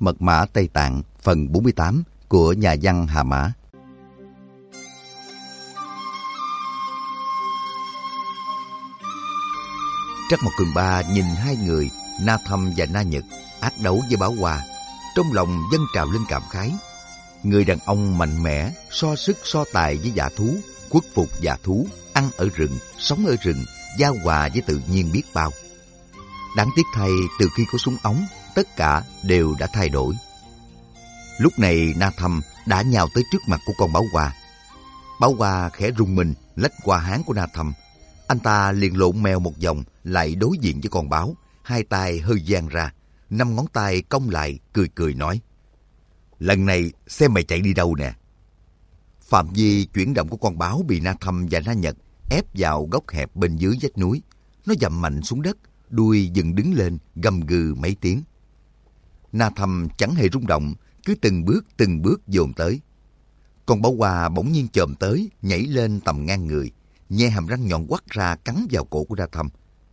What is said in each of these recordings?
Mật mã Tây Tạng phần 48 của nhà văn Hà Mã. Trắc Mộc Cường Ba nhìn hai người Na Thâm và Na Nhật ác đấu với Báo Hoa, trong lòng dâng trào lên cảm khái. Người đàn ông mạnh mẽ, so sức so tài với dã thú, khuất phục dã thú, ăn ở rừng, sống ở rừng, giao hòa với tự nhiên biết bao. Đáng tiếc thay, từ khi có súng ống, tất cả đều đã thay đổi. Lúc này Na Thâm đã nhào tới trước mặt của con Báo Hoa. Báo Hoa khẽ rung mình lách qua háng của Na Thâm. Anh ta liền lộn mèo một vòng lại đối diện với con báo, hai tay hơi dang ra, 5 ngón tay cong lại, cười cười nói: "Lần này xem mày chạy đi đâu nè." Phạm vi chuyển động của con báo bị Na Thâm và Na Nhật ép vào góc hẹp bên dưới vách núi. Nó dậm mạnh xuống đất, đuôi dựng đứng lên, gầm gừ mấy tiếng. Na Thâm chẳng hề rung động, cứ từng bước dồn tới. Con báo Hoa bỗng nhiên chồm tới, nhảy lên tầm ngang người, nhe hàm răng nhọn quắt ra cắn vào cổ của Na Thâm.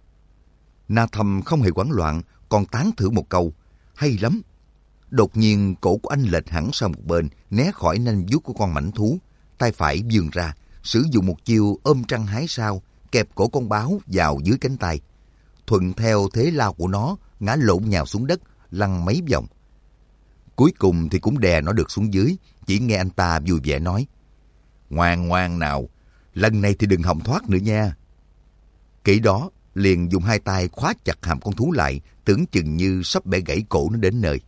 Na Thâm không hề hoảng loạn, còn tán thưởng một câu: "Hay lắm." Đột nhiên cổ của anh lệch hẳn sang một bên, né khỏi nanh vuốt của con mãnh thú, tay phải vươn ra, sử dụng một chiêu ôm trăng hái sao, kẹp cổ con báo vào dưới cánh tay. Thuận theo thế lao của nó, ngã lộn nhào xuống đất, lăn mấy vòng. Cuối cùng thì cũng đè nó được xuống dưới, chỉ nghe anh ta vui vẻ nói: "Ngoan ngoan nào, lần này thì đừng hòng thoát nữa nha." Kỹ đó, liền dùng hai tay khóa chặt hàm con thú lại, tưởng chừng như sắp bẻ gãy cổ nó đến nơi.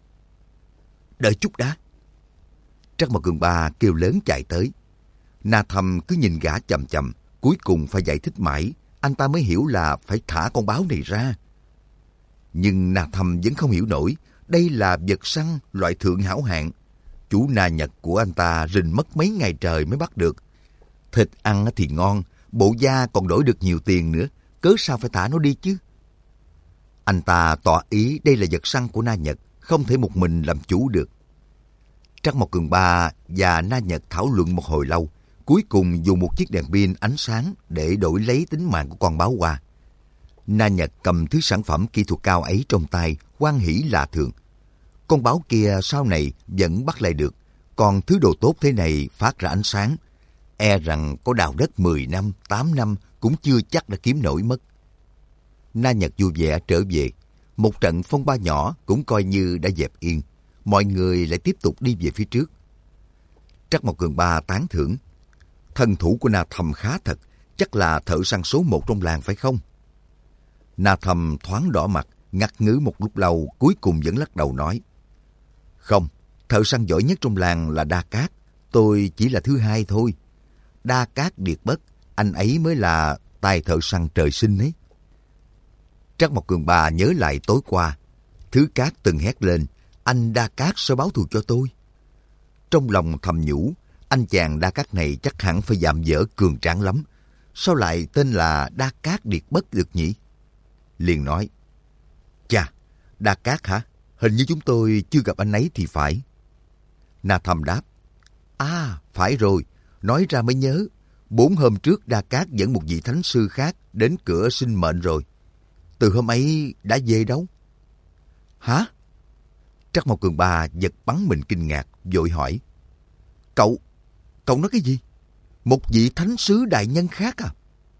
"Đợi chút đã." Trắc Mộc Cường Ba kêu lớn chạy tới. Na Thâm cứ nhìn gã chằm chằm, cuối cùng phải giải thích mãi, anh ta mới hiểu là phải thả con báo này ra. Nhưng Na Thâm vẫn không hiểu nổi, đây là vật săn loại thượng hảo hạng. Chú Na Nhật của anh ta rình mất mấy ngày trời mới bắt được. Thịt ăn thì ngon, bộ da còn đổi được nhiều tiền nữa, cớ sao phải thả nó đi chứ? Anh ta tỏ ý đây là vật săn của Na Nhật, không thể một mình làm chủ được. Trắc Mộc Cường Ba và Na Nhật thảo luận một hồi lâu, cuối cùng dùng một chiếc đèn pin ánh sáng để đổi lấy tính mạng của con báo Hoa. Na Nhật cầm thứ sản phẩm kỹ thuật cao ấy trong tay, hoan hỉ lạ thường. Con báo kia sau này vẫn bắt lại được, còn thứ đồ tốt thế này phát ra ánh sáng, e rằng có đào đất 10 năm, 8 năm cũng chưa chắc đã kiếm nổi mất. Na Nhật vui vẻ trở về, một trận phong ba nhỏ cũng coi như đã dẹp yên, mọi người lại tiếp tục đi về phía trước. Trắc Mộc Cường Ba tán thưởng: "Thân thủ của Na Thâm khá thật, chắc là thợ săn số 1 trong làng phải không?" Na Thâm thoáng đỏ mặt, ngắt ngứ một lúc lâu, cuối cùng vẫn lắc đầu nói: "Không, thợ săn giỏi nhất trong làng là Đa Cát, tôi chỉ là thứ hai thôi. Đa Cát Điệt Bất, anh ấy mới là tài thợ săn trời sinh ấy." Trắc Mộc Cường Ba nhớ lại tối qua, Thứ Cát từng hét lên: "Anh Đa Cát sẽ báo thù cho tôi." Trong lòng thầm nhủ, anh chàng Đa Cát này chắc hẳn phải dạm dở cường tráng lắm. Sao lại tên là Đa Cát Điệt Bất được nhỉ? Liền nói: "Chà, Đa Cát hả? Hình như chúng tôi chưa gặp anh ấy thì phải." Na Thâm đáp: "À, phải rồi, nói ra mới nhớ. 4 hôm trước Đa Cát dẫn một vị thánh sư khác đến cửa xin mệnh rồi. Từ hôm ấy đã về đâu?" "Hả?" Trắc Mộc Cường Ba giật bắn mình kinh ngạc, vội hỏi: Cậu nói cái gì? Một vị thánh sứ đại nhân khác à?"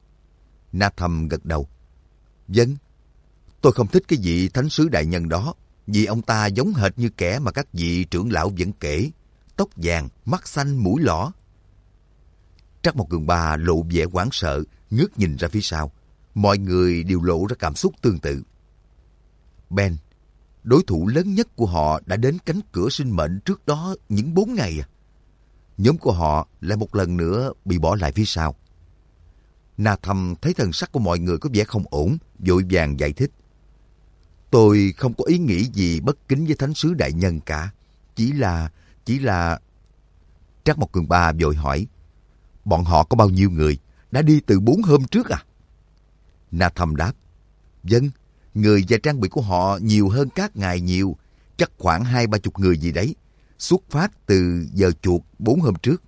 Na Thâm gật đầu: "Vâng, tôi không thích cái vị thánh sứ đại nhân đó, vì ông ta giống hệt như kẻ mà các vị trưởng lão vẫn kể, tóc vàng, mắt xanh, mũi lõ." Trắc Mộc Cường Ba lộ vẻ hoảng sợ, ngước nhìn ra phía sau. Mọi người đều lộ ra cảm xúc tương tự. Ben, đối thủ lớn nhất của họ đã đến cánh cửa sinh mệnh trước đó những 4 ngày à? Nhóm của họ lại một lần nữa bị bỏ lại phía sau. Na Thâm thấy thần sắc của mọi người có vẻ không ổn, vội vàng giải thích: "Tôi không có ý nghĩ gì bất kính với thánh sứ đại nhân cả. Chỉ là... Trắc Mộc Cường Ba vội hỏi: "Bọn họ có bao nhiêu người? Đã đi từ 4 hôm trước à?" Na Thâm đáp: "Vâng, người và trang bị của họ nhiều hơn các ngài nhiều, chắc khoảng 20-30 người gì đấy, xuất phát từ giờ chuột 4 hôm trước."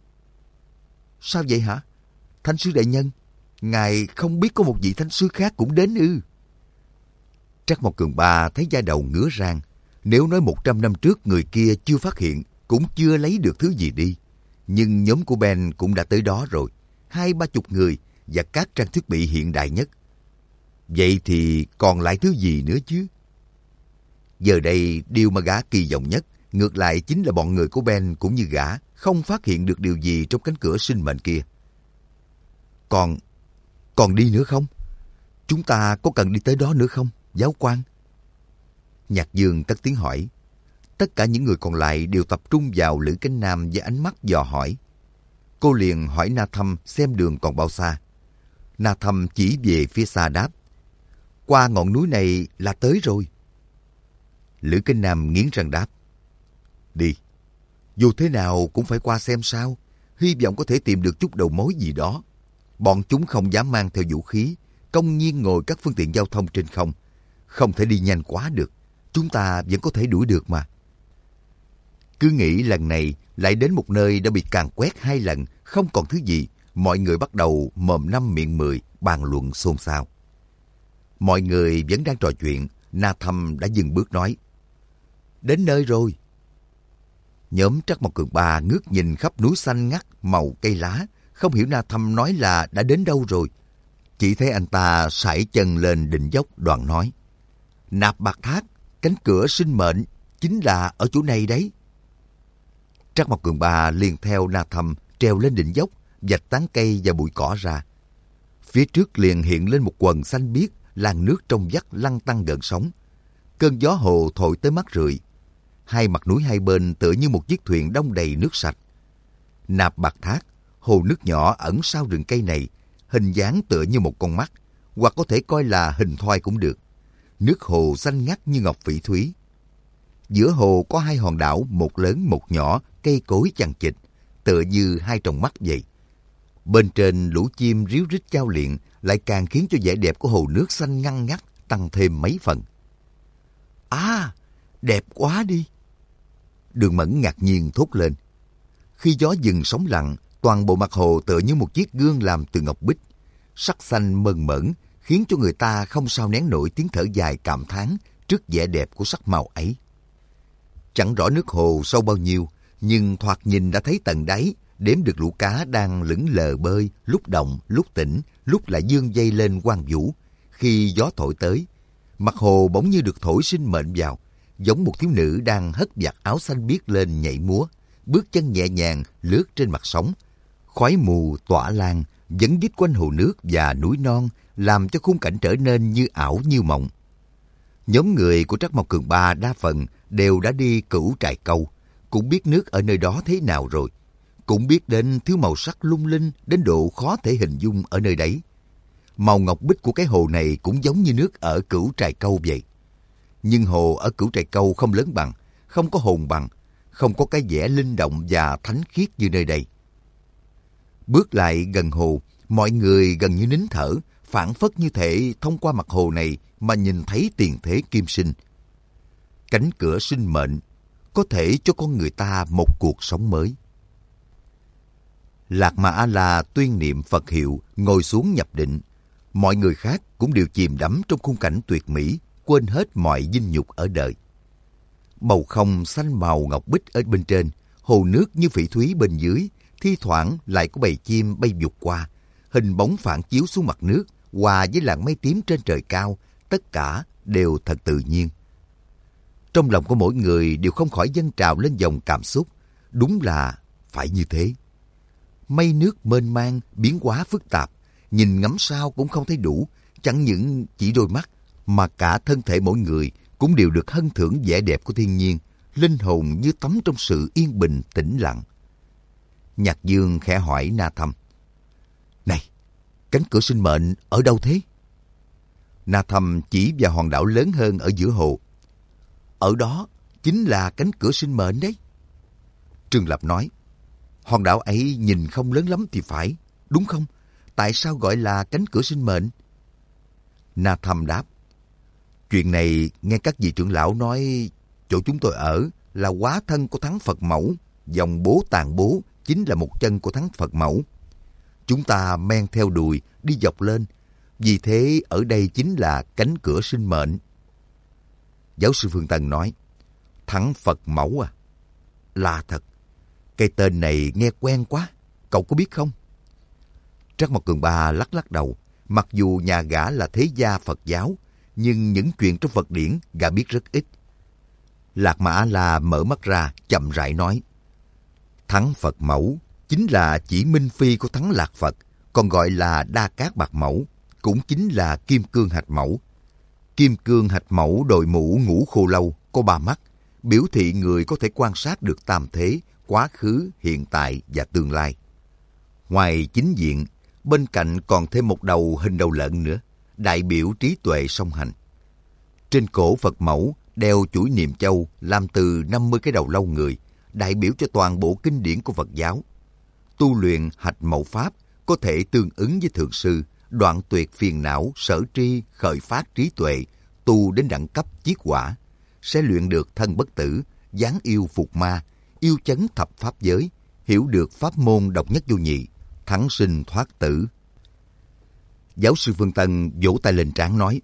"Sao vậy hả? Thánh sứ đại nhân, ngài không biết có một vị thánh sứ khác cũng đến ư?" Trắc Mộc Cường Ba thấy da đầu ngứa rang, Nếu nói 100 năm trước người kia chưa phát hiện, cũng chưa lấy được thứ gì đi. Nhưng nhóm của Ben cũng đã tới đó rồi. 20-30 người và các trang thiết bị hiện đại nhất. Vậy thì còn lại thứ gì nữa chứ? Giờ đây, điều mà gã kỳ vọng nhất, ngược lại chính là bọn người của Ben cũng như gã, không phát hiện được điều gì trong cánh cửa sinh mệnh kia. Còn đi nữa không? Chúng ta có cần đi tới đó nữa không, giáo quan? Nhạc Dương cất tiếng hỏi. Tất cả những người còn lại đều tập trung vào Lữ Cánh Nam với ánh mắt dò hỏi. Cô liền hỏi Na Thâm xem đường còn bao xa. Na Thâm chỉ về phía xa đáp. Qua ngọn núi này là tới rồi. Lữ Cánh Nam nghiến răng đáp. Đi. Dù thế nào cũng phải qua xem sao. Hy vọng có thể tìm được chút đầu mối gì đó. Bọn chúng không dám mang theo vũ khí, công nhiên ngồi các phương tiện giao thông trên không. Không thể đi nhanh quá được. Chúng ta vẫn có thể đuổi được mà. Cứ nghĩ lần này lại đến một nơi đã bị càn quét 2 lần, không còn thứ gì. Mọi người bắt đầu mồm 5 miệng 10, bàn luận xôn xao. Mọi người vẫn đang trò chuyện, Na Thâm đã dừng bước nói. Đến nơi rồi. Nhóm Trắc Mộc Cường Ba ngước nhìn khắp núi xanh ngắt màu cây lá, không hiểu Na Thâm nói là đã đến đâu rồi. Chỉ thấy anh ta sải chân lên đỉnh dốc đoạn nói. Nạp Bạc Thác, cánh cửa sinh mệnh, chính là ở chỗ này đấy. Trắc Mộc Cường Ba liền theo Na Thâm trèo lên đỉnh dốc, vạch tán cây và bụi cỏ ra. Phía trước liền hiện lên một quần xanh biếc, làn nước trong vắt lăn tăn gợn sóng. Cơn gió hồ thổi tới mắt rượi. 2 mặt núi hai bên tựa như một chiếc thuyền đong đầy nước sạch. Nạp Bạc Thác, hồ nước nhỏ ẩn sau rừng cây này, hình dáng tựa như một con mắt, hoặc có thể coi là hình thoi cũng được. Nước hồ xanh ngắt như ngọc phỉ thúy. Giữa hồ có 2 hòn đảo, một lớn một nhỏ, cây cối chằng chịt, tựa như 2 tròng mắt vậy. Bên trên lũ chim ríu rít chao liệng lại càng khiến cho vẻ đẹp của hồ nước xanh ngăn ngắt tăng thêm mấy phần. À, đẹp quá đi! Đường Mẫn ngạc nhiên thốt lên. Khi gió dừng sóng lặng, toàn bộ mặt hồ tựa như một chiếc gương làm từ ngọc bích. Sắc xanh mơn mởn khiến cho người ta không sao nén nổi tiếng thở dài cảm thán trước vẻ đẹp của sắc màu ấy. Chẳng rõ nước hồ sâu bao nhiêu, nhưng thoạt nhìn đã thấy tận đáy, đếm được lũ cá đang lững lờ bơi, lúc động, lúc tỉnh, lúc lại dương dây lên quang vũ. Khi gió thổi tới, mặt hồ bỗng như được thổi sinh mệnh vào, giống một thiếu nữ đang hất vạt áo xanh biếc lên nhảy múa, bước chân nhẹ nhàng lướt trên mặt sóng. Khói mù tỏa lan, vẫn vít quanh hồ nước và núi non, làm cho khung cảnh trở nên như ảo như mộng. Nhóm người của Trắc Mộc Cường Ba đa phần đều đã đi Cửu Trại Câu, cũng biết nước ở nơi đó thế nào rồi, cũng biết đến thứ màu sắc lung linh đến độ khó thể hình dung ở nơi đấy. Màu ngọc bích của cái hồ này cũng giống như nước ở Cửu Trại Câu vậy. Nhưng hồ ở Cửu Trại Câu không lớn bằng, không có hồn bằng, không có cái vẻ linh động và thánh khiết như nơi đây. Bước lại gần hồ, mọi người gần như nín thở, phảng phất như thể thông qua mặt hồ này mà nhìn thấy tiền thế kim sinh. Cánh cửa sinh mệnh có thể cho con người ta một cuộc sống mới. Lạc Ma A-la tuyên niệm Phật hiệu, ngồi xuống nhập định. Mọi người khác cũng đều chìm đắm trong khung cảnh tuyệt mỹ, quên hết mọi vinh nhục ở đời. Bầu không xanh màu ngọc bích ở bên trên, hồ nước như phỉ thúy bên dưới, thi thoảng lại có bầy chim bay vụt qua, hình bóng phản chiếu xuống mặt nước, hòa với làn mây tím trên trời cao, tất cả đều thật tự nhiên. Trong lòng của mỗi người đều không khỏi dâng trào lên dòng cảm xúc, đúng là phải như thế. Mây nước mênh mang, biến hóa phức tạp, nhìn ngắm sao cũng không thấy đủ, chẳng những chỉ đôi mắt, mà cả thân thể mỗi người cũng đều được hân thưởng vẻ đẹp của thiên nhiên, linh hồn như tắm trong sự yên bình tĩnh lặng. Nhạc Dương khẽ hỏi Na Thâm. Này, cánh cửa sinh mệnh ở đâu thế? Na Thâm chỉ vào hòn đảo lớn hơn ở giữa hồ. Ở đó chính là cánh cửa sinh mệnh đấy. Trương Lập nói. Hòn đảo ấy nhìn không lớn lắm thì phải, đúng không? Tại sao gọi là cánh cửa sinh mệnh? Na Thâm đáp. Chuyện này nghe các vị trưởng lão nói chỗ chúng tôi ở là hóa thân của Thắng Phật Mẫu, dòng bố Tàn Bố chính là một chân của Thắng Phật Mẫu. Chúng ta men theo đùi đi dọc lên, vì thế ở đây chính là cánh cửa sinh mệnh. Giáo sư Phương Tân nói, Thắng Phật Mẫu à? Lạ thật. Cái tên này nghe quen quá. Cậu có biết không? Trắc Mộc Cường Ba lắc lắc đầu. Mặc dù nhà gã là thế gia Phật giáo, nhưng những chuyện trong Phật điển gã biết rất ít. Lạc Mà A-la mở mắt ra, chậm rãi nói. Thắng Phật Mẫu chính là chỉ Minh Phi của Thắng Lạc Phật, còn gọi là Đa Cát Bạc Mẫu, cũng chính là Kim Cương Hạch Mẫu. Kim Cương Hạch Mẫu đội mũ ngũ khô lâu, có 3 mắt, biểu thị người có thể quan sát được tam thế, quá khứ, hiện tại và tương lai. Ngoài chính diện, bên cạnh còn thêm một đầu hình đầu lợn nữa, đại biểu trí tuệ song hành. Trên cổ Phật Mẫu đeo chuỗi niệm châu làm từ 50 cái đầu lâu người, đại biểu cho toàn bộ kinh điển của Phật giáo. Tu luyện Hạch Mẫu Pháp có thể tương ứng với Thượng Sư, đoạn tuyệt phiền não, sở tri, khởi phát trí tuệ, tu đến đẳng cấp chiết quả, sẽ luyện được thân bất tử, giáng yêu phục ma, yêu chấn thập pháp giới, hiểu được pháp môn độc nhất vô nhị, thắng sinh thoát tử. Giáo sư Phương Tân vỗ tay lên trán nói,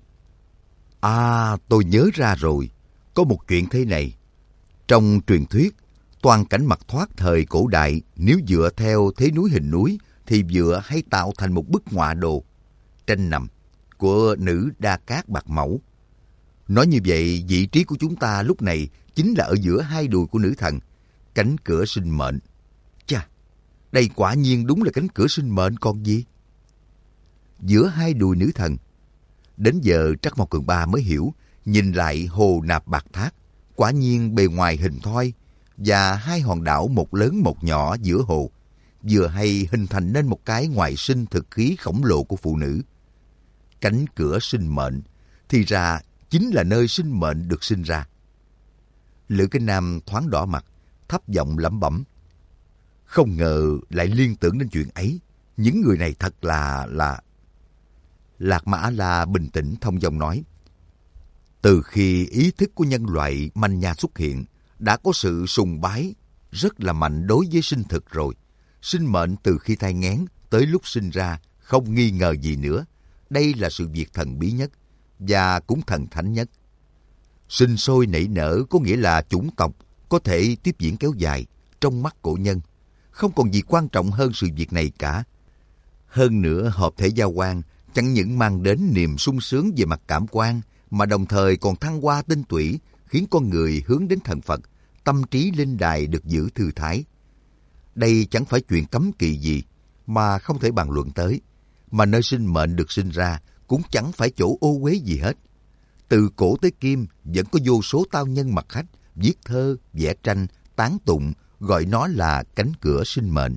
tôi nhớ ra rồi, có một chuyện thế này. Trong truyền thuyết, toàn cảnh mặt thoát thời cổ đại nếu dựa theo thế núi hình núi thì dựa hay tạo thành một bức họa đồ, tranh nằm, của nữ Đa Cát Bạc Mẫu. Nói như vậy, vị trí của chúng ta lúc này chính là ở giữa hai đùi của nữ thần, cánh cửa sinh mệnh. Chà, đây quả nhiên đúng là cánh cửa sinh mệnh còn gì. Giữa hai đùi nữ thần. Đến giờ Trắc Mộc Cường Ba mới hiểu, nhìn lại hồ nạp bạc thác, quả nhiên bề ngoài hình thoi, và hai hòn đảo một lớn một nhỏ giữa hồ, vừa hay hình thành nên một cái ngoại sinh thực khí khổng lồ của phụ nữ. Cánh cửa sinh mệnh, thì ra chính là nơi sinh mệnh được sinh ra. Lữ Kinh Nam thoáng đỏ mặt, thấp giọng lẩm bẩm. Không ngờ lại liên tưởng đến chuyện ấy. Những người này thật là... Lạc Mà A-la bình tĩnh thông dong nói. Từ khi ý thức của nhân loại manh nha xuất hiện, đã có sự sùng bái rất là mạnh đối với sinh thực rồi. Sinh mệnh từ khi thai nghén tới lúc sinh ra không nghi ngờ gì nữa. Đây là sự việc thần bí nhất và cũng thần thánh nhất. Sinh sôi nảy nở có nghĩa là chủng tộc có thể tiếp diễn kéo dài. Trong mắt cổ nhân, không còn gì quan trọng hơn sự việc này cả. Hơn nữa, hợp thể giao quan chẳng những mang đến niềm sung sướng về mặt cảm quan, mà đồng thời còn thăng hoa tinh tủy, khiến con người hướng đến thần Phật, tâm trí linh đài được giữ thư thái. Đây chẳng phải chuyện cấm kỵ gì mà không thể bàn luận tới, mà nơi sinh mệnh được sinh ra cũng chẳng phải chỗ ô uế gì hết. Từ cổ tới kim vẫn có vô số tao nhân mặt khách viết thơ, vẽ tranh, tán tụng, gọi nó là cánh cửa sinh mệnh.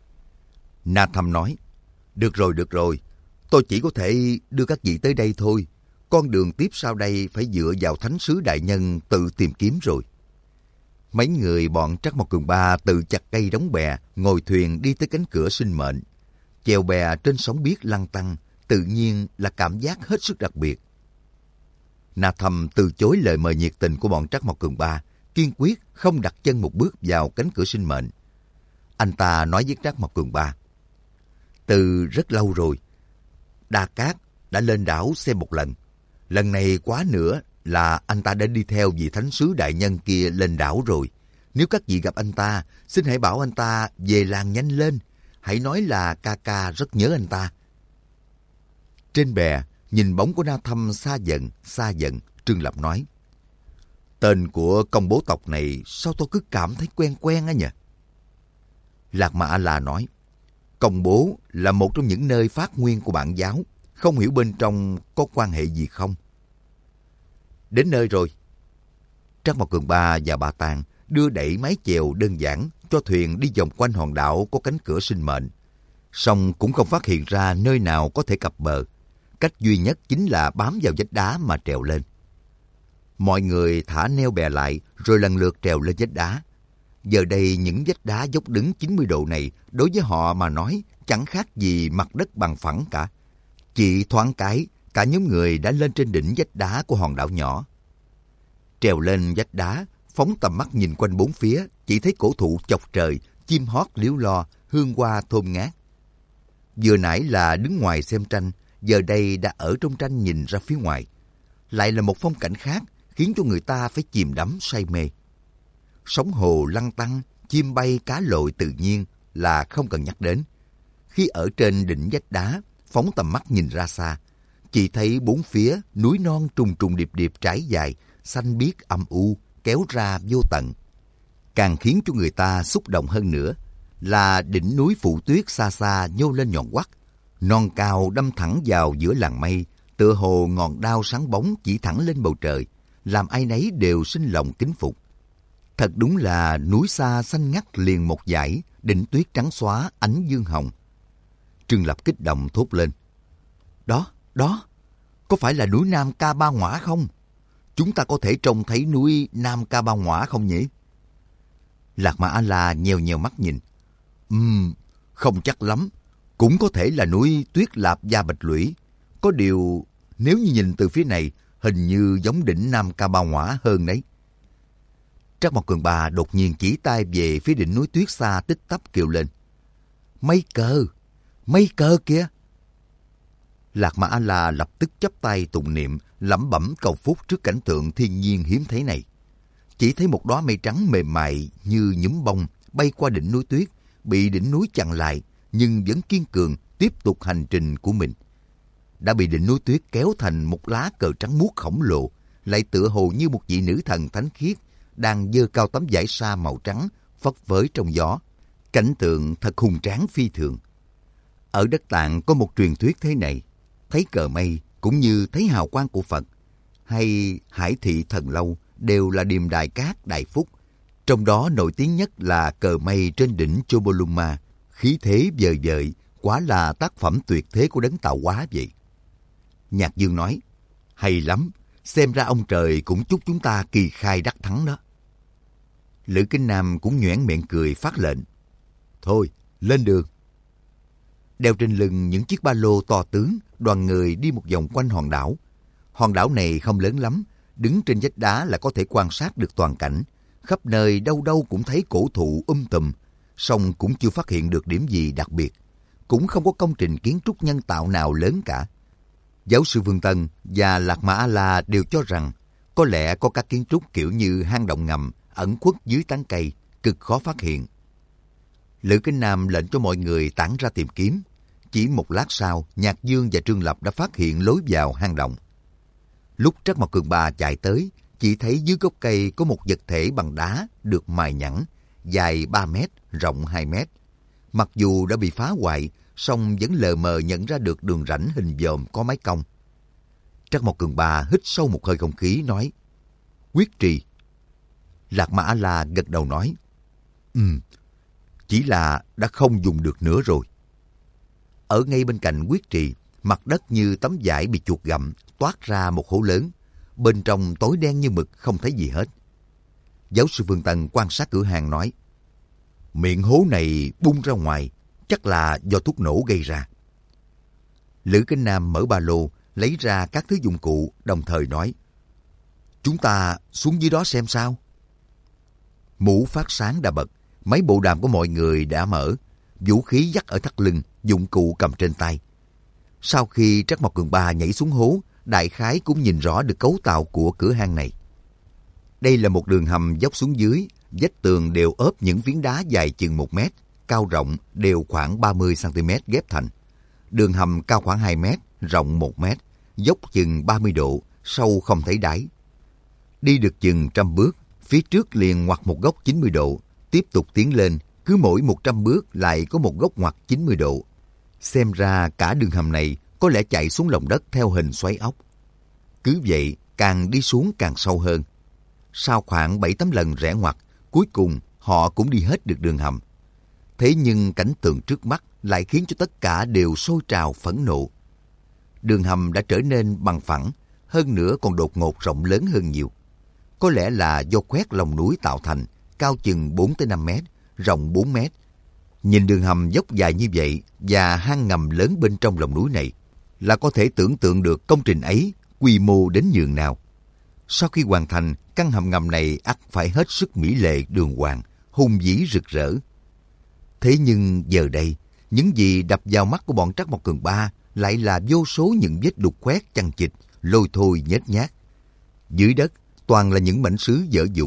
Na Thâm nói, được rồi, tôi chỉ có thể đưa các vị tới đây thôi. Con đường tiếp sau đây phải dựa vào Thánh sứ đại nhân tự tìm kiếm rồi. Mấy người bọn Trắc Mộc Cường Ba tự chặt cây đóng bè, ngồi thuyền đi tới cánh cửa sinh mệnh. Chèo bè trên sóng biếc lăn tăn, tự nhiên là cảm giác hết sức đặc biệt. Na Thâm từ chối lời mời nhiệt tình của bọn Trắc Mộc Cường Ba, kiên quyết không đặt chân một bước vào cánh cửa sinh mệnh. Anh ta nói với Trắc Mộc Cường Ba, từ rất lâu rồi, Đa Cát đã lên đảo xem một lần. Lần này quá nữa là anh ta đã đi theo vị thánh sứ đại nhân kia lên đảo rồi. Nếu các vị gặp anh ta, xin hãy bảo anh ta về làng nhanh lên. Hãy nói là ca ca rất nhớ anh ta. Trên bè, nhìn bóng của Na Thâm xa dần, Trương Lập nói, tên của công bố tộc này sao tôi cứ cảm thấy quen quen á nhỉ? Lạc Mà A-la nói, công bố là một trong những nơi phát nguyên của bản giáo, không hiểu bên trong có quan hệ gì không. Đến nơi rồi. Trắc Mộc Cường Ba và Ba Tàng đưa đẩy mái chèo đơn giản cho thuyền đi vòng quanh hòn đảo có cánh cửa sinh mệnh. Song cũng không phát hiện ra nơi nào có thể cập bờ. Cách duy nhất chính là bám vào vách đá mà trèo lên. Mọi người thả neo bè lại rồi lần lượt trèo lên vách đá. Giờ đây những vách đá dốc đứng 90 độ này đối với họ mà nói chẳng khác gì mặt đất bằng phẳng cả. Chỉ thoáng cái, cả nhóm người đã lên trên đỉnh vách đá của hòn đảo nhỏ. Trèo lên vách đá, phóng tầm mắt nhìn quanh bốn phía, chỉ thấy cổ thụ chọc trời, chim hót líu lo, hương hoa thơm ngát. Vừa nãy là đứng ngoài xem tranh, giờ đây đã ở trong tranh nhìn ra phía ngoài. Lại là một phong cảnh khác, khiến cho người ta phải chìm đắm say mê. sóng hồ lăn tăn, chim bay cá lội tự nhiên là không cần nhắc đến. Khi ở trên đỉnh vách đá, phóng tầm mắt nhìn ra xa, chỉ thấy bốn phía núi non trùng trùng điệp điệp trải dài, xanh biếc âm u, kéo ra vô tận. Càng khiến cho người ta xúc động hơn nữa là đỉnh núi phủ tuyết xa xa nhô lên nhọn hoắt, non cao đâm thẳng vào giữa làn mây, tựa hồ ngọn đao sáng bóng chỉ thẳng lên bầu trời, làm ai nấy đều sinh lòng kính phục. Thật đúng là núi xa xanh ngắt liền một dải, đỉnh tuyết trắng xóa ánh dương hồng. Trương Lập kích động thốt lên. Đó, có phải là núi Nam Ca Ba Ngõa không? Chúng ta có thể trông thấy núi Nam Ca Ba Ngõa không nhỉ? Lạc Mà A-la nheo nheo mắt nhìn. Không chắc lắm. Cũng có thể là núi Tuyết Lạp Gia Bạch Lũy. Có điều, nếu như nhìn từ phía này, hình như giống đỉnh Nam Ca Ba Ngõa hơn đấy. Trác Mộc Cường Ba đột nhiên chỉ tay về phía đỉnh núi tuyết xa tích tắp kêu lên. Mây cơ kìa! Lạc Mà A-la lập tức chắp tay tụng niệm, lẩm bẩm cầu phúc trước cảnh tượng thiên nhiên hiếm thấy này. Chỉ thấy một đóa mây trắng mềm mại như nhúm bông bay qua đỉnh núi tuyết, bị đỉnh núi chặn lại nhưng vẫn kiên cường tiếp tục hành trình của mình. Đã bị đỉnh núi tuyết kéo thành một lá cờ trắng muốt khổng lồ, lại tựa hồ như một vị nữ thần thánh khiết đang giơ cao tấm vải sa màu trắng phất phới trong gió. Cảnh tượng thật hùng tráng phi thường. Ở đất Tạng có một truyền thuyết thế này: thấy cờ mây cũng như thấy hào quang của Phật, hay Hải Thị Thần Lâu đều là điềm đài cát đại phúc. Trong đó nổi tiếng nhất là cờ mây trên đỉnh Chomolungma, khí thế vời vợi, quả là tác phẩm tuyệt thế của đấng tạo hóa vậy. Nhạc Dương nói, hay lắm, xem ra ông trời cũng chúc chúng ta kỳ khai đắc thắng đó. Lữ Kinh Nam cũng nhoẻn miệng cười phát lệnh, thôi, lên đường. Đeo trên lưng những chiếc ba lô to tướng, đoàn người đi một vòng quanh hòn đảo. Hòn đảo này không lớn lắm, đứng trên vách đá là có thể quan sát được toàn cảnh. Khắp nơi đâu đâu cũng thấy cổ thụ tùm, song cũng chưa phát hiện được điểm gì đặc biệt. Cũng không có công trình kiến trúc nhân tạo nào lớn cả. Giáo sư Vương Tân và Lạc Mà A-la đều cho rằng có lẽ có các kiến trúc kiểu như hang động ngầm ẩn khuất dưới tán cây, cực khó phát hiện. Lữ Kinh Nam lệnh cho mọi người tản ra tìm kiếm. Chỉ một lát sau, Nhạc Dương và Trương Lập đã phát hiện lối vào hang động. Lúc Trác Mộc Cường Ba chạy tới, chỉ thấy dưới gốc cây có một vật thể bằng đá được mài nhẵn, dài 3 mét, rộng 2 mét. Mặc dù đã bị phá hoại, song vẫn lờ mờ nhận ra được đường rãnh hình dòm có mái cong. Trác Mộc Cường Ba hít sâu một hơi không khí, nói, quyết trì. Lạc Mà A-la gật đầu nói, chỉ là đã không dùng được nữa rồi. Ở ngay bên cạnh quyết trì, mặt đất như tấm vải bị chuột gặm, toát ra một hố lớn. Bên trong tối đen như mực, không thấy gì hết. Giáo sư Vương Tân quan sát cửa hàng nói, miệng hố này bung ra ngoài, chắc là do thuốc nổ gây ra. Lữ Kinh Nam mở ba lô, lấy ra các thứ dụng cụ, đồng thời nói, chúng ta xuống dưới đó xem sao. Mũ phát sáng đã bật, máy bộ đàm của mọi người đã mở, vũ khí dắt ở thắt lưng, dụng cụ cầm trên tay. Sau khi Trác Mộc Cường Ba nhảy xuống hố, đại khái cũng nhìn rõ được cấu tạo của cửa hang này. Đây là một đường hầm dốc xuống dưới, vách tường đều ốp những phiến đá dài chừng 1 mét, cao rộng đều khoảng 30 cm ghép thành. Đường hầm cao khoảng 2 mét, rộng 1 mét, dốc chừng 30 độ, sâu không thấy đáy. Đi được chừng 100 bước, phía trước liền ngoặt một góc 90 độ, tiếp tục tiến lên, cứ mỗi 100 bước lại có một góc ngoặt 90 độ. Xem ra cả đường hầm này có lẽ chạy xuống lòng đất theo hình xoáy ốc. Cứ vậy, càng đi xuống càng sâu hơn. Sau khoảng 7-8 lần rẽ ngoặt, cuối cùng họ cũng đi hết được đường hầm. Thế nhưng cảnh tượng trước mắt lại khiến cho tất cả đều sôi trào phẫn nộ. Đường hầm đã trở nên bằng phẳng, hơn nữa còn đột ngột rộng lớn hơn nhiều. Có lẽ là do khoét lòng núi tạo thành, cao chừng 4-5 mét, rộng 4 mét. Nhìn đường hầm dốc dài như vậy và hang ngầm lớn bên trong lòng núi này là có thể tưởng tượng được công trình ấy quy mô đến nhường nào. Sau khi hoàn thành, căn hầm ngầm này ắt phải hết sức mỹ lệ đường hoàng, hùng vĩ rực rỡ. Thế nhưng giờ đây, những gì đập vào mắt của bọn Trác Mộc Cường Ba lại là vô số những vết đục khoét chằng chịt, lôi thôi nhếch nhác. Dưới đất toàn là những mảnh sứ dở dụng,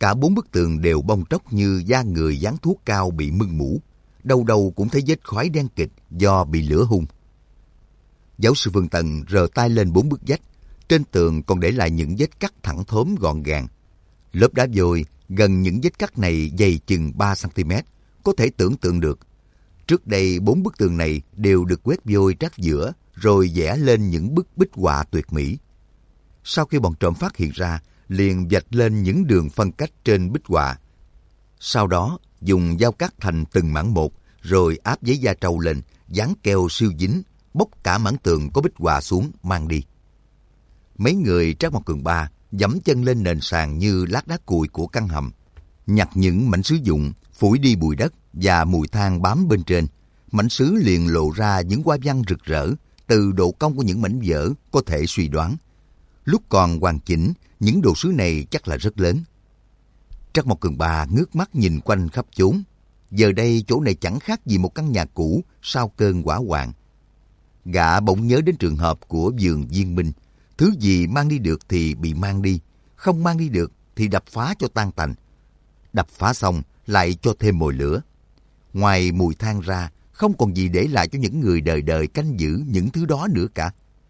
Cả 4 bức tường đều bong tróc như da người dán thuốc cao bị mưng mủ. Đâu đâu cũng thấy vết khói đen kịt do bị lửa hung. Giáo sư Vương Tần rờ tay lên 4 bức vách. Trên tường còn để lại những vết cắt thẳng thớm gọn gàng. Lớp đá vôi gần những vết cắt này dày chừng 3 cm, có thể tưởng tượng được. Trước đây 4 bức tường này đều được quét vôi trát giữa rồi vẽ lên những bức bích họa tuyệt mỹ. Sau khi bọn trộm phát hiện ra, liền vạch lên những đường phân cách trên bích họa. Sau đó dùng dao cắt thành từng mảng một, rồi áp giấy da trâu lên, dán keo siêu dính, bóc cả mảng tường có bích họa xuống mang đi. Mấy người Trác Mộc Cường Ba giẫm chân lên nền sàn như lát đá cuội của căn hầm, nhặt những mảnh sứ dụng, phủi đi bụi đất và mùi than bám bên trên. Mảnh sứ liền lộ ra những hoa văn rực rỡ. Từ độ cong của những mảnh vỡ có thể suy đoán, lúc còn hoàn chỉnh, những đồ sứ này chắc là rất lớn. Trác Mộc Cường Ba ngước mắt nhìn quanh khắp chốn. Giờ đây chỗ này chẳng khác gì một căn nhà cũ sau cơn hỏa hoạn. Gã bỗng nhớ đến trường hợp của Vườn Viên Minh. Thứ gì mang đi được thì bị mang đi, không mang đi được thì đập phá cho tan tành. Đập phá xong lại cho thêm mồi lửa. Ngoài mùi than ra, không còn gì để lại cho những người đời đời canh giữ những thứ đó nữa cả.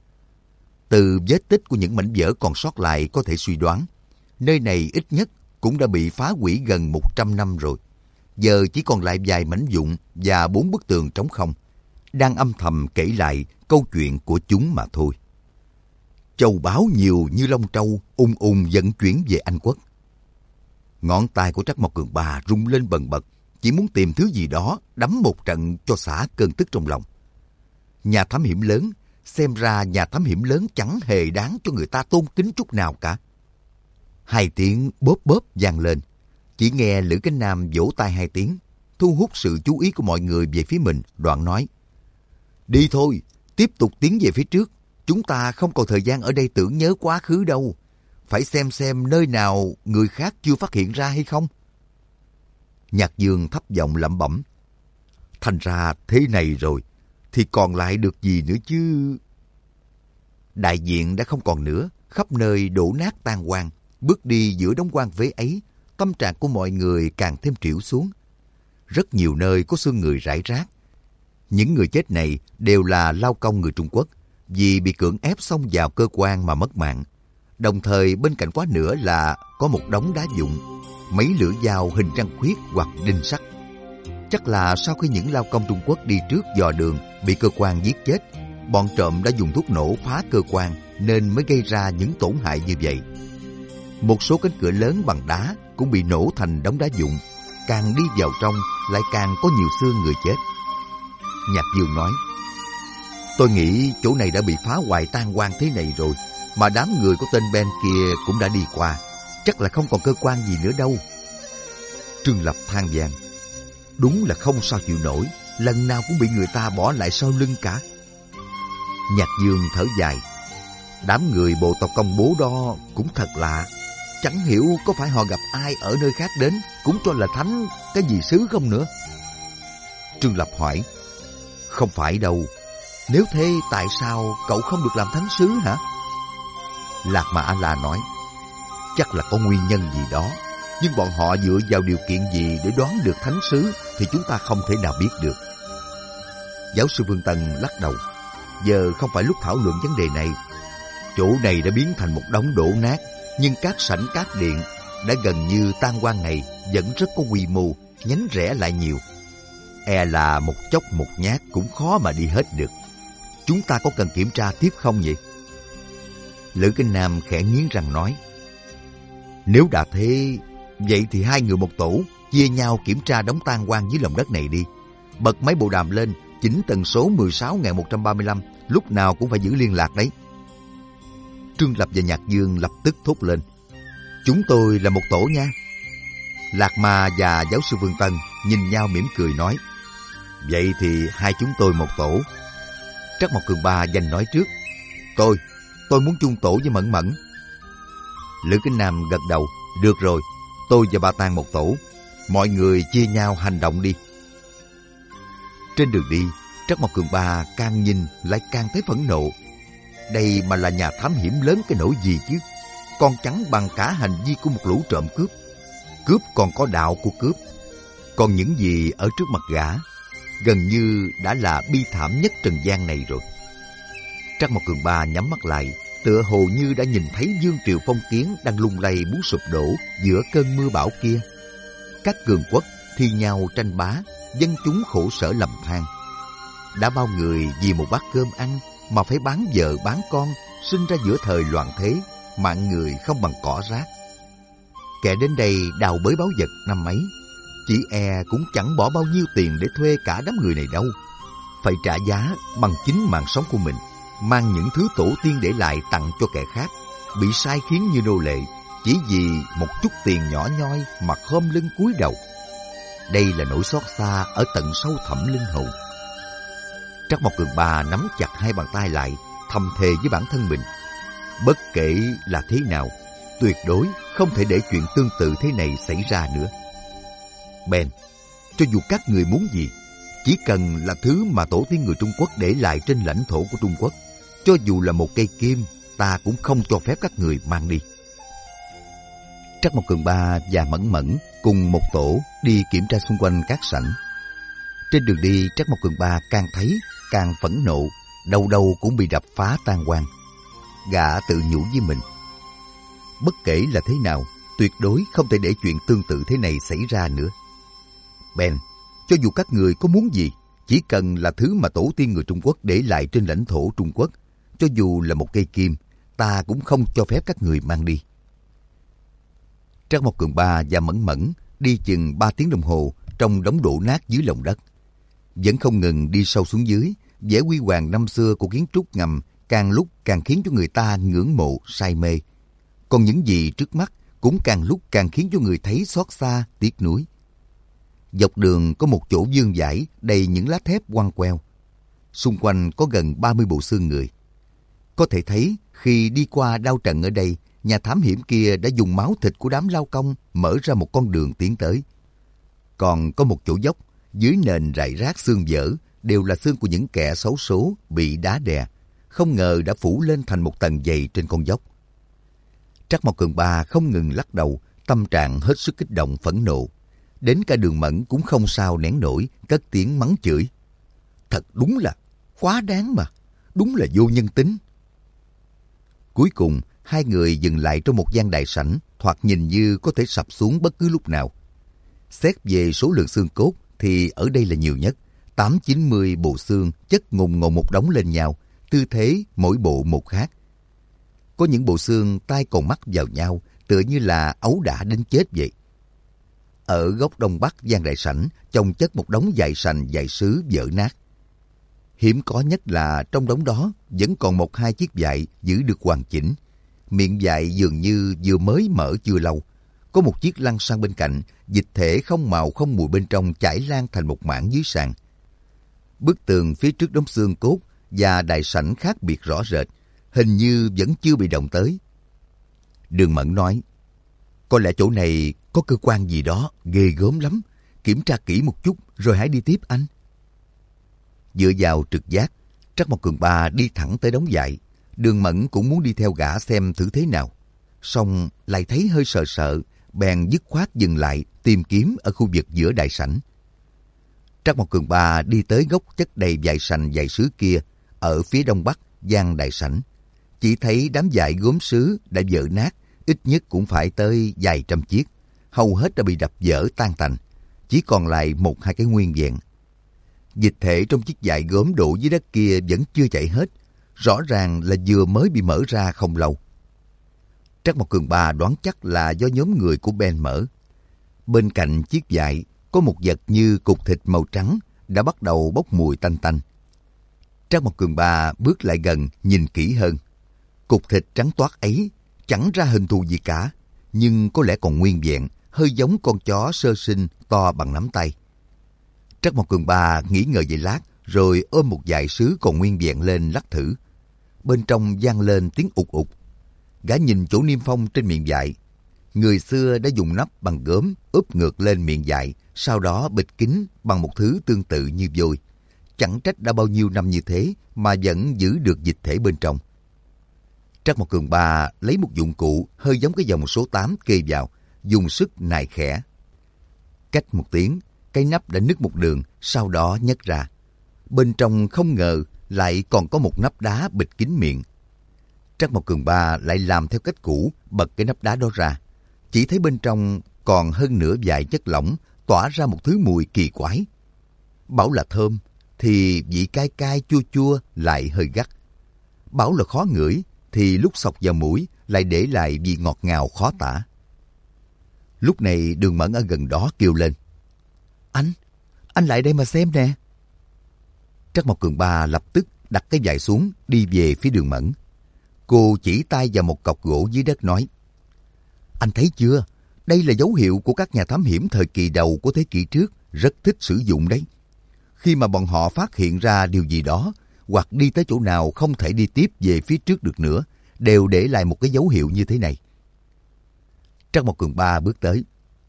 Từ vết tích của những mảnh vỡ còn sót lại có thể suy đoán, nơi này ít nhất cũng đã bị phá hủy gần 100 năm rồi. Giờ chỉ còn lại vài mảnh vụn và 4 bức tường trống không, đang âm thầm kể lại câu chuyện của chúng mà thôi. Châu báu nhiều như lông trâu ung ung vận chuyển về Anh Quốc. Ngón tay của Trác Mộc Cường Ba rung lên bần bật, chỉ muốn tìm thứ gì đó đấm một trận cho xả cơn tức trong lòng. Nhà thám hiểm lớn, xem ra nhà thám hiểm lớn chẳng hề đáng cho người ta tôn kính chút nào cả. 2 tiếng bóp bóp vang lên. Chỉ nghe Lữ Cánh Nam vỗ tay 2 tiếng, thu hút sự chú ý của mọi người về phía mình, đoạn nói: Đi thôi, tiếp tục tiến về phía trước. Chúng ta không còn thời gian ở đây tưởng nhớ quá khứ đâu. Phải xem nơi nào người khác chưa phát hiện ra hay không. Nhạc Dương thấp giọng lẩm bẩm: Thành ra thế này rồi, thì còn lại được gì nữa chứ? Đại diện đã không còn nữa, khắp nơi đổ nát tan hoang. Bước đi giữa đống hoang phế ấy, tâm trạng của mọi người càng thêm trĩu xuống. Rất nhiều nơi có xương người rải rác. Những người chết này đều là lao công người Trung Quốc, vì bị cưỡng ép xông vào cơ quan mà mất mạng. Đồng thời bên cạnh quá nữa là có một đống đá vụn, mấy lưỡi dao hình răng khuyết hoặc đinh sắt. Chắc là sau khi những lao công Trung Quốc đi trước dò đường bị cơ quan giết chết, bọn trộm đã dùng thuốc nổ phá cơ quan nên mới gây ra những tổn hại như vậy. Một số cánh cửa lớn bằng đá cũng bị nổ thành đống đá vụn, càng đi vào trong lại càng có nhiều xương người chết. Nhạc Dương nói: Tôi nghĩ chỗ này đã bị phá hoại tan hoang thế này rồi, mà đám người của tên Ben kia cũng đã đi qua, chắc là không còn cơ quan gì nữa đâu. Trương Lập than vãn: Đúng là không sao chịu nổi, lần nào cũng bị người ta bỏ lại sau lưng cả. Nhạc Dương thở dài: Đám người bộ tộc Công Bố đó cũng thật lạ, chẳng hiểu có phải họ gặp ai ở nơi khác đến cũng cho là thánh cái gì xứ không nữa. Trương Lập hỏi: Không phải đâu, nếu thế tại sao cậu không được làm thánh sứ hả? Lạc Mà A-la nói: Chắc là có nguyên nhân gì đó, nhưng bọn họ dựa vào điều kiện gì để đoán được thánh sứ thì chúng ta không thể nào biết được. Giáo sư Vương Tân lắc đầu: Giờ không phải lúc thảo luận vấn đề này. Chỗ này đã biến thành một đống đổ nát, nhưng các sảnh các điện đã gần như tan hoang này vẫn rất có quy mô, nhánh rẽ lại nhiều. E là một chốc một nhát cũng khó mà đi hết được. Chúng ta có cần kiểm tra tiếp không vậy? Lữ Kinh Nam khẽ nghiến răng nói: Nếu đã thế, vậy thì 2 người một tổ, chia nhau kiểm tra đống tan hoang dưới lòng đất này đi. Bật máy bộ đàm lên, chỉnh tần số 16.135, lúc nào cũng phải giữ liên lạc đấy. Trương Lập và Nhạc Dương lập tức thốt lên: Chúng tôi là một tổ nha. Lạc Ma và giáo sư Vương Tân nhìn nhau mỉm cười nói: Vậy thì 2 chúng tôi một tổ. Trác Mộc Cường Ba giành nói trước: Tôi muốn chung tổ với Mẫn Mẫn. Lữ Kính Nam gật đầu: Được rồi, tôi và Ba Tàng một tổ. Mọi người chia nhau hành động đi. Trên đường đi, Trác Mộc Cường Ba càng nhìn lại càng thấy phẫn nộ. Đây mà là nhà thám hiểm lớn cái nỗi gì chứ, còn chẳng bằng cả hành vi của một lũ trộm cướp. Cướp còn có đạo của cướp. Còn những gì ở trước mặt gã gần như đã là bi thảm nhất trần gian này rồi. Trắc Mộc Cường Ba nhắm mắt lại, tựa hồ như đã nhìn thấy vương triều phong kiến đang lung lay muốn sụp đổ giữa cơn mưa bão kia. Các cường quốc thi nhau tranh bá, dân chúng khổ sở lầm than. Đã bao người vì một bát cơm ăn mà phải bán vợ bán con, sinh ra giữa thời loạn thế, mạng người không bằng cỏ rác. Kẻ đến đây đào bới báu vật năm ấy, chỉ e cũng chẳng bỏ bao nhiêu tiền để thuê cả đám người này đâu. Phải trả giá bằng chính mạng sống của mình, mang những thứ tổ tiên để lại tặng cho kẻ khác, bị sai khiến như nô lệ, chỉ vì một chút tiền nhỏ nhoi mà khom lưng cúi đầu. Đây là nỗi xót xa ở tận sâu thẳm linh hồn. Trắc Mộc Cường Ba nắm chặt hai bàn tay lại, thầm thề với bản thân mình. Bất kể là thế nào, tuyệt đối không thể để chuyện tương tự thế này xảy ra nữa. Bèn, cho dù các người muốn gì, chỉ cần là thứ mà tổ tiên người Trung Quốc để lại trên lãnh thổ của Trung Quốc, cho dù là một cây kim, ta cũng không cho phép các người mang đi. Trắc Mộc Cường Ba và Mẫn Mẫn cùng một tổ đi kiểm tra xung quanh các sảnh. Trên đường đi, Trắc Mộc Cường Ba càng thấy càng phẫn nộ, đầu đầu cũng bị đập phá tan hoang. Gã tự nhủ với mình, bất kể là thế nào, tuyệt đối không thể để chuyện tương tự thế này xảy ra nữa. Bèn, cho dù các người có muốn gì, chỉ cần là thứ mà tổ tiên người Trung Quốc để lại trên lãnh thổ Trung Quốc, cho dù là một cây kim, ta cũng không cho phép các người mang đi. Trắc Mộc Cường Ba và Mẫn Mẫn đi chừng 3 tiếng đồng hồ trong đống đổ nát dưới lòng đất. Vẫn không ngừng đi sâu xuống dưới, vẻ huy hoàng năm xưa của kiến trúc ngầm càng lúc càng khiến cho người ta ngưỡng mộ, say mê. Còn những gì trước mắt cũng càng lúc càng khiến cho người thấy xót xa, tiếc nuối. Dọc đường có một chỗ vương vãi đầy những lá thép quăng queo. Xung quanh có gần 30 bộ xương người. Có thể thấy khi đi qua đao trận ở đây, nhà thám hiểm kia đã dùng máu thịt của đám lao công mở ra một con đường tiến tới. Còn có một chỗ dốc, dưới nền rải rác xương vỡ đều là xương của những kẻ xấu số bị đá đè, không ngờ đã phủ lên thành một tầng dày trên con dốc. Trắc Mộc Cường Ba không ngừng lắc đầu, tâm trạng hết sức kích động phẫn nộ. Đến cả Đường Mẫn cũng không sao nén nổi, cất tiếng mắng chửi. Thật đúng là quá đáng mà, đúng là vô nhân tính. Cuối cùng, hai người dừng lại trong một gian đại sảnh, thoạt nhìn như có thể sập xuống bất cứ lúc nào. Xét về số lượng xương cốt thì ở đây là nhiều nhất, 8-90 bộ xương chất ngồn ngồn một đống lên nhau, tư thế mỗi bộ một khác. Có những bộ xương tay còn mắc vào nhau, tựa như là ấu đả đến chết vậy. Ở góc đông bắc gian đại sảnh chồng chất một đống dại sành dại sứ vỡ nát. Hiếm có nhất là trong đống đó vẫn còn 1-2 chiếc dại giữ được hoàn chỉnh. Miệng dại dường như vừa mới mở chưa lâu. Có một chiếc lăn sang bên cạnh, dịch thể không màu không mùi bên trong chảy lan thành một mảng dưới sàn. Bức tường phía trước đống xương cốt và đại sảnh khác biệt rõ rệt, hình như vẫn chưa bị động tới. Đường Mẫn nói, có lẽ chỗ này có cơ quan gì đó ghê gớm lắm, kiểm tra kỹ một chút rồi hãy đi tiếp anh. Dựa vào trực giác, Trắc Mộc Cường Ba đi thẳng tới đống dại. Đường Mẫn cũng muốn đi theo gã xem thử thế nào, song lại thấy hơi sợ sợ, bèn dứt khoát dừng lại tìm kiếm ở khu vực giữa đại sảnh. Trắc Mộc Cường Ba đi tới gốc chất đầy dại sành dại sứ kia ở phía đông bắc gian đại sảnh, chỉ thấy đám dại gốm sứ đã vỡ nát, ít nhất cũng phải tới vài trăm chiếc, hầu hết đã bị đập vỡ tan tành, chỉ còn lại 1-2 cái nguyên vẹn. Dịch thể trong chiếc dại gốm đổ dưới đất kia vẫn chưa chảy hết, rõ ràng là vừa mới bị mở ra không lâu. Trắc Mộc Cường Ba đoán chắc là do nhóm người của Ben mở. Bên cạnh chiếc dại có một vật như cục thịt màu trắng đã bắt đầu bốc mùi tanh tanh. Trắc Mộc Cường Ba bước lại gần nhìn kỹ hơn. Cục thịt trắng toát ấy chẳng ra hình thù gì cả, nhưng có lẽ còn nguyên vẹn, hơi giống con chó sơ sinh to bằng nắm tay. Trắc Mộc Cường Ba nghĩ ngợi vài lát, rồi ôm một dại sứ còn nguyên vẹn lên lắc thử. Bên trong vang lên tiếng ụt ụt. Gã nhìn chỗ niêm phong trên miệng dại. Người xưa đã dùng nắp bằng gốm úp ngược lên miệng dại, sau đó bịt kín bằng một thứ tương tự như vôi. Chẳng trách đã bao nhiêu năm như thế mà vẫn giữ được dịch thể bên trong. Trắc Mộc Cường Ba lấy một dụng cụ hơi giống cái dòng số 8 kê vào, dùng sức nài khẽ. Cách một tiếng, cái nắp đã nứt một đường, sau đó nhấc ra. Bên trong không ngờ lại còn có một nắp đá bịt kín miệng. Trắc Mộc Cường Ba lại làm theo cách cũ, bật cái nắp đá đó ra. Chỉ thấy bên trong còn hơn nửa vài chất lỏng tỏa ra một thứ mùi kỳ quái. Bảo là thơm, thì vị cay cay chua chua lại hơi gắt. Bảo là khó ngửi, thì lúc xộc vào mũi lại để lại vị ngọt ngào khó tả. Lúc này Đường Mẫn ở gần đó kêu lên. Anh lại đây mà xem nè. Trắc Mộc Cường Ba lập tức đặt cái vại xuống, đi về phía Đường Mẫn. Cô chỉ tay vào một cọc gỗ dưới đất nói. Anh thấy chưa? Đây là dấu hiệu của các nhà thám hiểm thời kỳ đầu của thế kỷ trước, rất thích sử dụng đấy. Khi mà bọn họ phát hiện ra điều gì đó, hoặc đi tới chỗ nào không thể đi tiếp về phía trước được nữa, đều để lại một cái dấu hiệu như thế này. Trắc Mộc Cường Ba bước tới.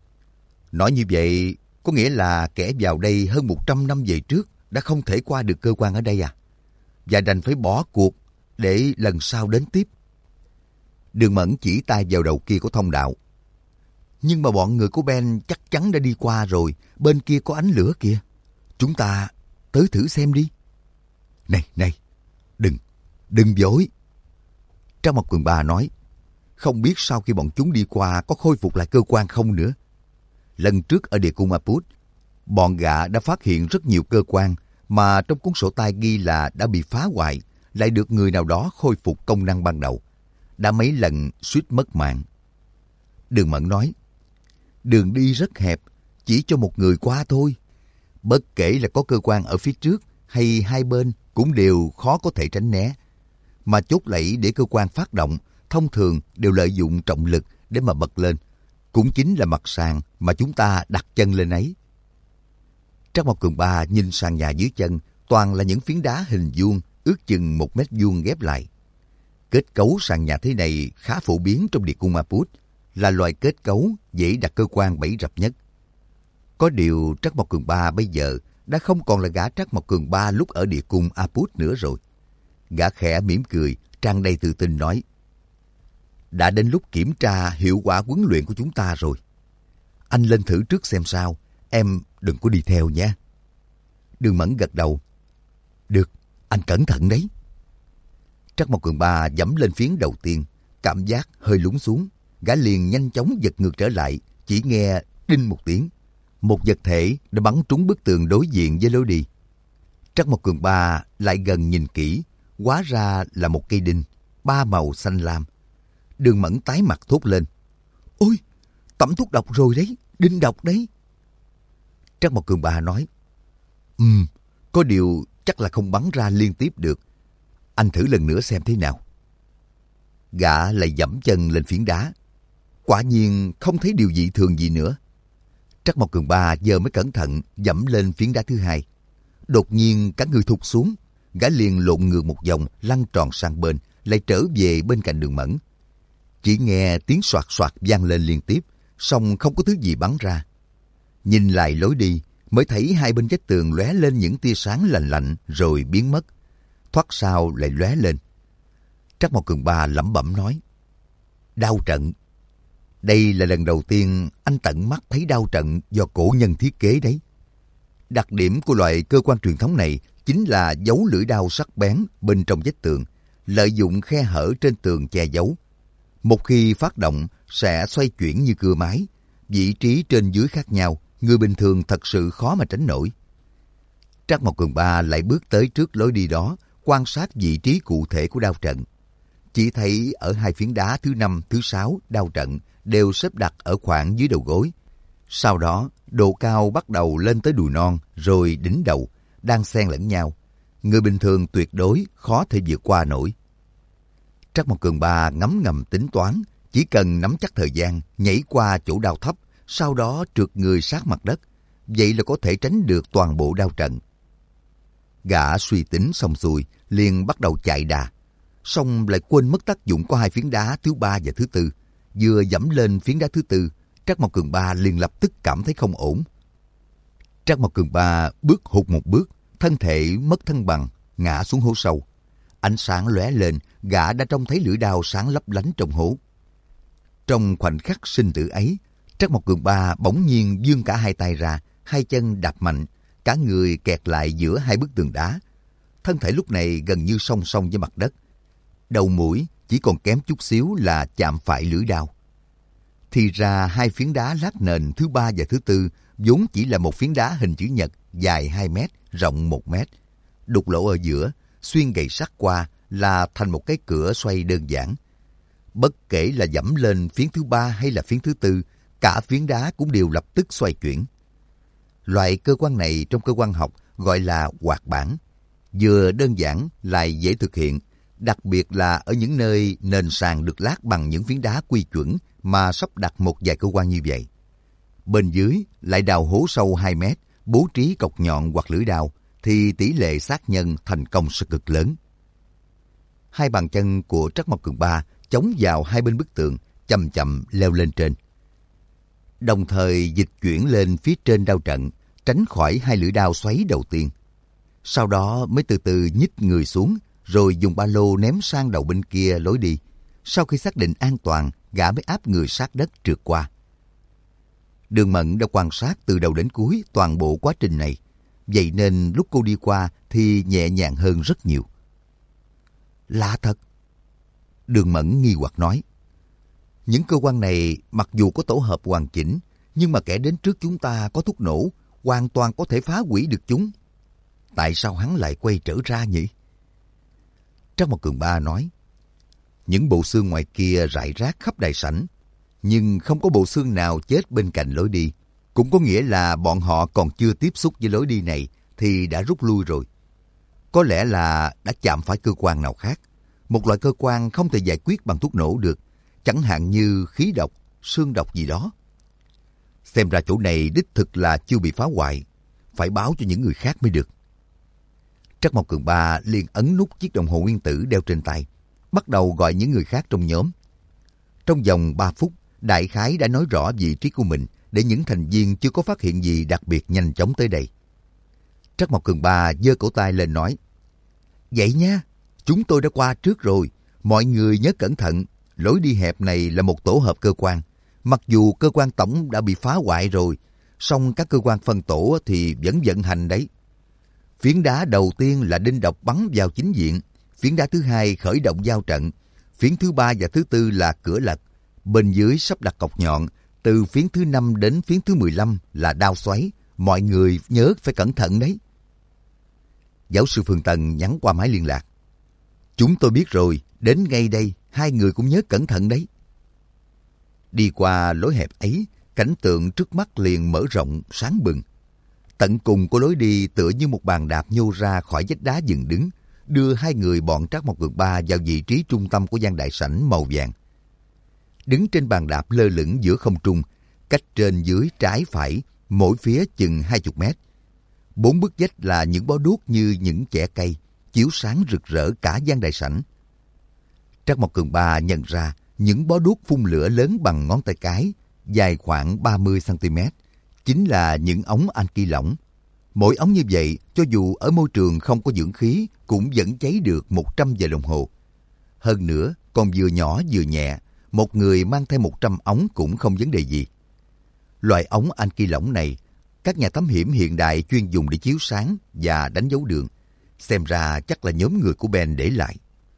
Nói như vậy, có nghĩa là kẻ vào đây hơn 100 năm về trước đã không thể qua được cơ quan ở đây à? Và đành phải bỏ cuộc để lần sau đến tiếp. Đường Mẫn chỉ tay vào đầu kia của thông đạo. Nhưng mà bọn người của Ben chắc chắn đã đi qua rồi, bên kia có ánh lửa kìa. Chúng ta tới thử xem đi. Này, đừng vội. Trắc Mộc Cường Ba nói, không biết sau khi bọn chúng đi qua có khôi phục lại cơ quan không nữa. Lần trước ở địa cung Aput, bọn gã đã phát hiện rất nhiều cơ quan mà trong cuốn sổ tay ghi là đã bị phá hoại, lại được người nào đó khôi phục công năng ban đầu. Đã mấy lần suýt mất mạng. Đường Mẫn nói, đường đi rất hẹp, chỉ cho một người qua thôi. Bất kể là có cơ quan ở phía trước hay hai bên cũng đều khó có thể tránh né. Mà chốt lẫy để cơ quan phát động, thông thường đều lợi dụng trọng lực để mà bật lên. Cũng chính là mặt sàn mà chúng ta đặt chân lên ấy. Trắc Mộc Cường Ba nhìn sàn nhà dưới chân, toàn là những phiến đá hình vuông, ước chừng 1 mét vuông ghép lại. Kết cấu sàn nhà thế này khá phổ biến trong địa cung Aput, là loại kết cấu dễ đặt cơ quan bẫy rập nhất. Có điều Trắc Mộc Cường Ba bây giờ đã không còn là gã Trắc Mộc Cường Ba lúc ở địa cung Aput nữa rồi. Gã khẽ mỉm cười, tràn đầy tự tin nói, đã đến lúc kiểm tra hiệu quả huấn luyện của chúng ta rồi. Anh lên thử trước xem sao, em đừng có đi theo nha. Đường Mẫn gật đầu. Được, anh cẩn thận đấy. Trắc Mộc Cường Ba dẫm lên phiến đầu tiên, cảm giác hơi lún xuống. Gã liền nhanh chóng giật ngược trở lại, chỉ nghe đinh một tiếng. Một vật thể đã bắn trúng bức tường đối diện với lối đi. Trắc Mộc Cường Ba lại gần nhìn kỹ, hóa ra là một cây đinh, 3 màu xanh lam. Đường Mẫn tái mặt thốt lên. Ôi, tẩm thuốc độc rồi đấy, đinh độc đấy. Trắc Mộc Cường Ba nói, có điều chắc là không bắn ra liên tiếp được. Anh thử lần nữa xem thế nào. Gã lại dẫm chân lên phiến đá. Quả nhiên không thấy điều dị thường gì nữa. Trắc Mộc Cường Ba giờ mới cẩn thận dẫm lên phiến đá thứ hai. Đột nhiên cả người thụt xuống. Gã liền lộn ngược một vòng, lăn tròn sang bên, lại trở về bên cạnh Đường Mẫn. Chỉ nghe tiếng soạt soạt vang lên liên tiếp, song không có thứ gì bắn ra. Nhìn lại lối đi, mới thấy hai bên vách tường lóe lên những tia sáng lạnh lạnh rồi biến mất. Thoát sau lại lóe lên. Trắc Mộc Cường Ba lẩm bẩm nói, đao trận. Đây là lần đầu tiên anh tận mắt thấy đao trận do cổ nhân thiết kế đấy. Đặc điểm của loại cơ quan truyền thống này chính là giấu lưỡi đao sắc bén bên trong vách tường, lợi dụng khe hở trên tường che giấu. Một khi phát động sẽ xoay chuyển như cưa máy, vị trí trên dưới khác nhau, người bình thường thật sự khó mà tránh nổi. Trắc Mộc Cường Ba lại bước tới trước lối đi đó, quan sát vị trí cụ thể của đao trận. Chỉ thấy ở hai phiến đá thứ 5, thứ 6 đao trận đều xếp đặt ở khoảng dưới đầu gối. Sau đó, độ cao bắt đầu lên tới đùi non, rồi đỉnh đầu, đang xen lẫn nhau. Người bình thường tuyệt đối khó thể vượt qua nổi. Trắc Mộc Cường Ba ngấm ngầm tính toán, chỉ cần nắm chắc thời gian, nhảy qua chỗ đao thấp, sau đó trượt người sát mặt đất. Vậy là có thể tránh được toàn bộ đao trận. Gã suy tính xong xuôi, liền bắt đầu chạy đà. Xong lại quên mất tác dụng của hai phiến đá thứ 3 và thứ 4. Vừa dẫm lên phiến đá thứ 4, Trắc Mộc Cường Ba liền lập tức cảm thấy không ổn. Trắc Mộc Cường Ba bước hụt một bước, thân thể mất thăng bằng, ngã xuống hố sâu. Ánh sáng lóe lên, gã đã trông thấy lưỡi đao sáng lấp lánh trong hố. Trong khoảnh khắc sinh tử ấy, Trắc Mộc Cường Ba bỗng nhiên vươn cả hai tay ra, hai chân đạp mạnh, cả người kẹt lại giữa hai bức tường đá. Thân thể lúc này gần như song song với mặt đất. Đầu mũi chỉ còn kém chút xíu là chạm phải lưỡi đao. Thì ra hai phiến đá lát nền thứ ba và thứ tư vốn chỉ là một phiến đá hình chữ nhật dài 2 mét, rộng 1 mét. Đục lỗ ở giữa, xuyên gậy sắt qua là thành một cái cửa xoay đơn giản. Bất kể là dẫm lên phiến thứ ba hay là phiến thứ tư, cả phiến đá cũng đều lập tức xoay chuyển. Loại cơ quan này trong cơ quan học gọi là hoạt bản. Vừa đơn giản lại dễ thực hiện, đặc biệt là ở những nơi nền sàn được lát bằng những phiến đá quy chuẩn mà sắp đặt một vài cơ quan như vậy. Bên dưới lại đào hố sâu 2 mét, bố trí cọc nhọn hoặc lưỡi đao, thì tỷ lệ sát nhân thành công sẽ cực lớn. Hai bàn chân của Trắc Mộc Cường Ba chống vào hai bên bức tường, chậm chậm leo lên trên. Đồng thời dịch chuyển lên phía trên đao trận, tránh khỏi hai lưỡi đao xoáy đầu tiên. Sau đó mới từ từ nhích người xuống, rồi dùng ba lô ném sang đầu bên kia lối đi. Sau khi xác định an toàn, gã mới áp người sát đất trượt qua. Đường Mận đã quan sát từ đầu đến cuối toàn bộ quá trình này. Vậy nên lúc cô đi qua thì nhẹ nhàng hơn rất nhiều. Lạ thật. Đường Mẫn nghi hoặc nói. Những cơ quan này mặc dù có tổ hợp hoàn chỉnh, nhưng mà kẻ đến trước chúng ta có thuốc nổ, hoàn toàn có thể phá hủy được chúng. Tại sao hắn lại quay trở ra nhỉ? Trắc Mộc Cường Ba nói. Những bộ xương ngoài kia rải rác khắp đại sảnh, nhưng không có bộ xương nào chết bên cạnh lối đi. Cũng có nghĩa là bọn họ còn chưa tiếp xúc với lối đi này thì đã rút lui rồi. Có lẽ là đã chạm phải cơ quan nào khác. Một loại cơ quan không thể giải quyết bằng thuốc nổ được, chẳng hạn như khí độc, xương độc gì đó. Xem ra chỗ này đích thực là chưa bị phá hoại, phải báo cho những người khác mới được. Trắc Mộc Cường Ba liền ấn nút chiếc đồng hồ nguyên tử đeo trên tay, bắt đầu gọi những người khác trong nhóm. Trong vòng 3 phút, đại khái đã nói rõ vị trí của mình để những thành viên chưa có phát hiện gì đặc biệt nhanh chóng tới đây. Trắc Mộc Cường Ba giơ cổ tay lên nói. Vậy nha, chúng tôi đã qua trước rồi, mọi người nhớ cẩn thận, lối đi hẹp này là một tổ hợp cơ quan. Mặc dù cơ quan tổng đã bị phá hoại rồi, song các cơ quan phân tổ thì vẫn vận hành đấy. Phiến đá đầu tiên là đinh độc bắn vào chính diện, phiến đá thứ hai khởi động giao trận, phiến thứ ba và thứ tư là cửa lật, bên dưới sắp đặt cọc nhọn, từ phiến thứ 5 đến phiến thứ 15 là đao xoáy, mọi người nhớ phải cẩn thận đấy. Giáo sư Phương Tân nhắn qua máy liên lạc. Chúng tôi biết rồi, đến ngay đây, hai người cũng nhớ cẩn thận đấy. Đi qua lối hẹp ấy, cảnh tượng trước mắt liền mở rộng, sáng bừng. Tận cùng của lối đi tựa như một bàn đạp nhô ra khỏi vách đá dựng đứng, đưa hai người bọn Trắc Mộc Cường Ba vào vị trí trung tâm của gian đại sảnh màu vàng. Đứng trên bàn đạp lơ lửng giữa không trung, cách trên dưới trái phải, mỗi phía chừng 20 mét. 4 bức vách là những bó đuốc như những chẻ cây, chiếu sáng rực rỡ cả gian đại sảnh. Trắc Mộc Cường Ba nhận ra những bó đuốc phun lửa lớn bằng ngón tay cái, dài khoảng 30 cm, chính là những ống anki lỏng. Mỗi ống như vậy, cho dù ở môi trường không có dưỡng khí, cũng vẫn cháy được 100 giờ đồng hồ. Hơn nữa, còn vừa nhỏ vừa nhẹ, một người mang theo 100 ống cũng không vấn đề gì. Loại ống anki lỏng này, các nhà thám hiểm hiện đại chuyên dùng để chiếu sáng và đánh dấu đường. Xem ra chắc là nhóm người của Ben để lại.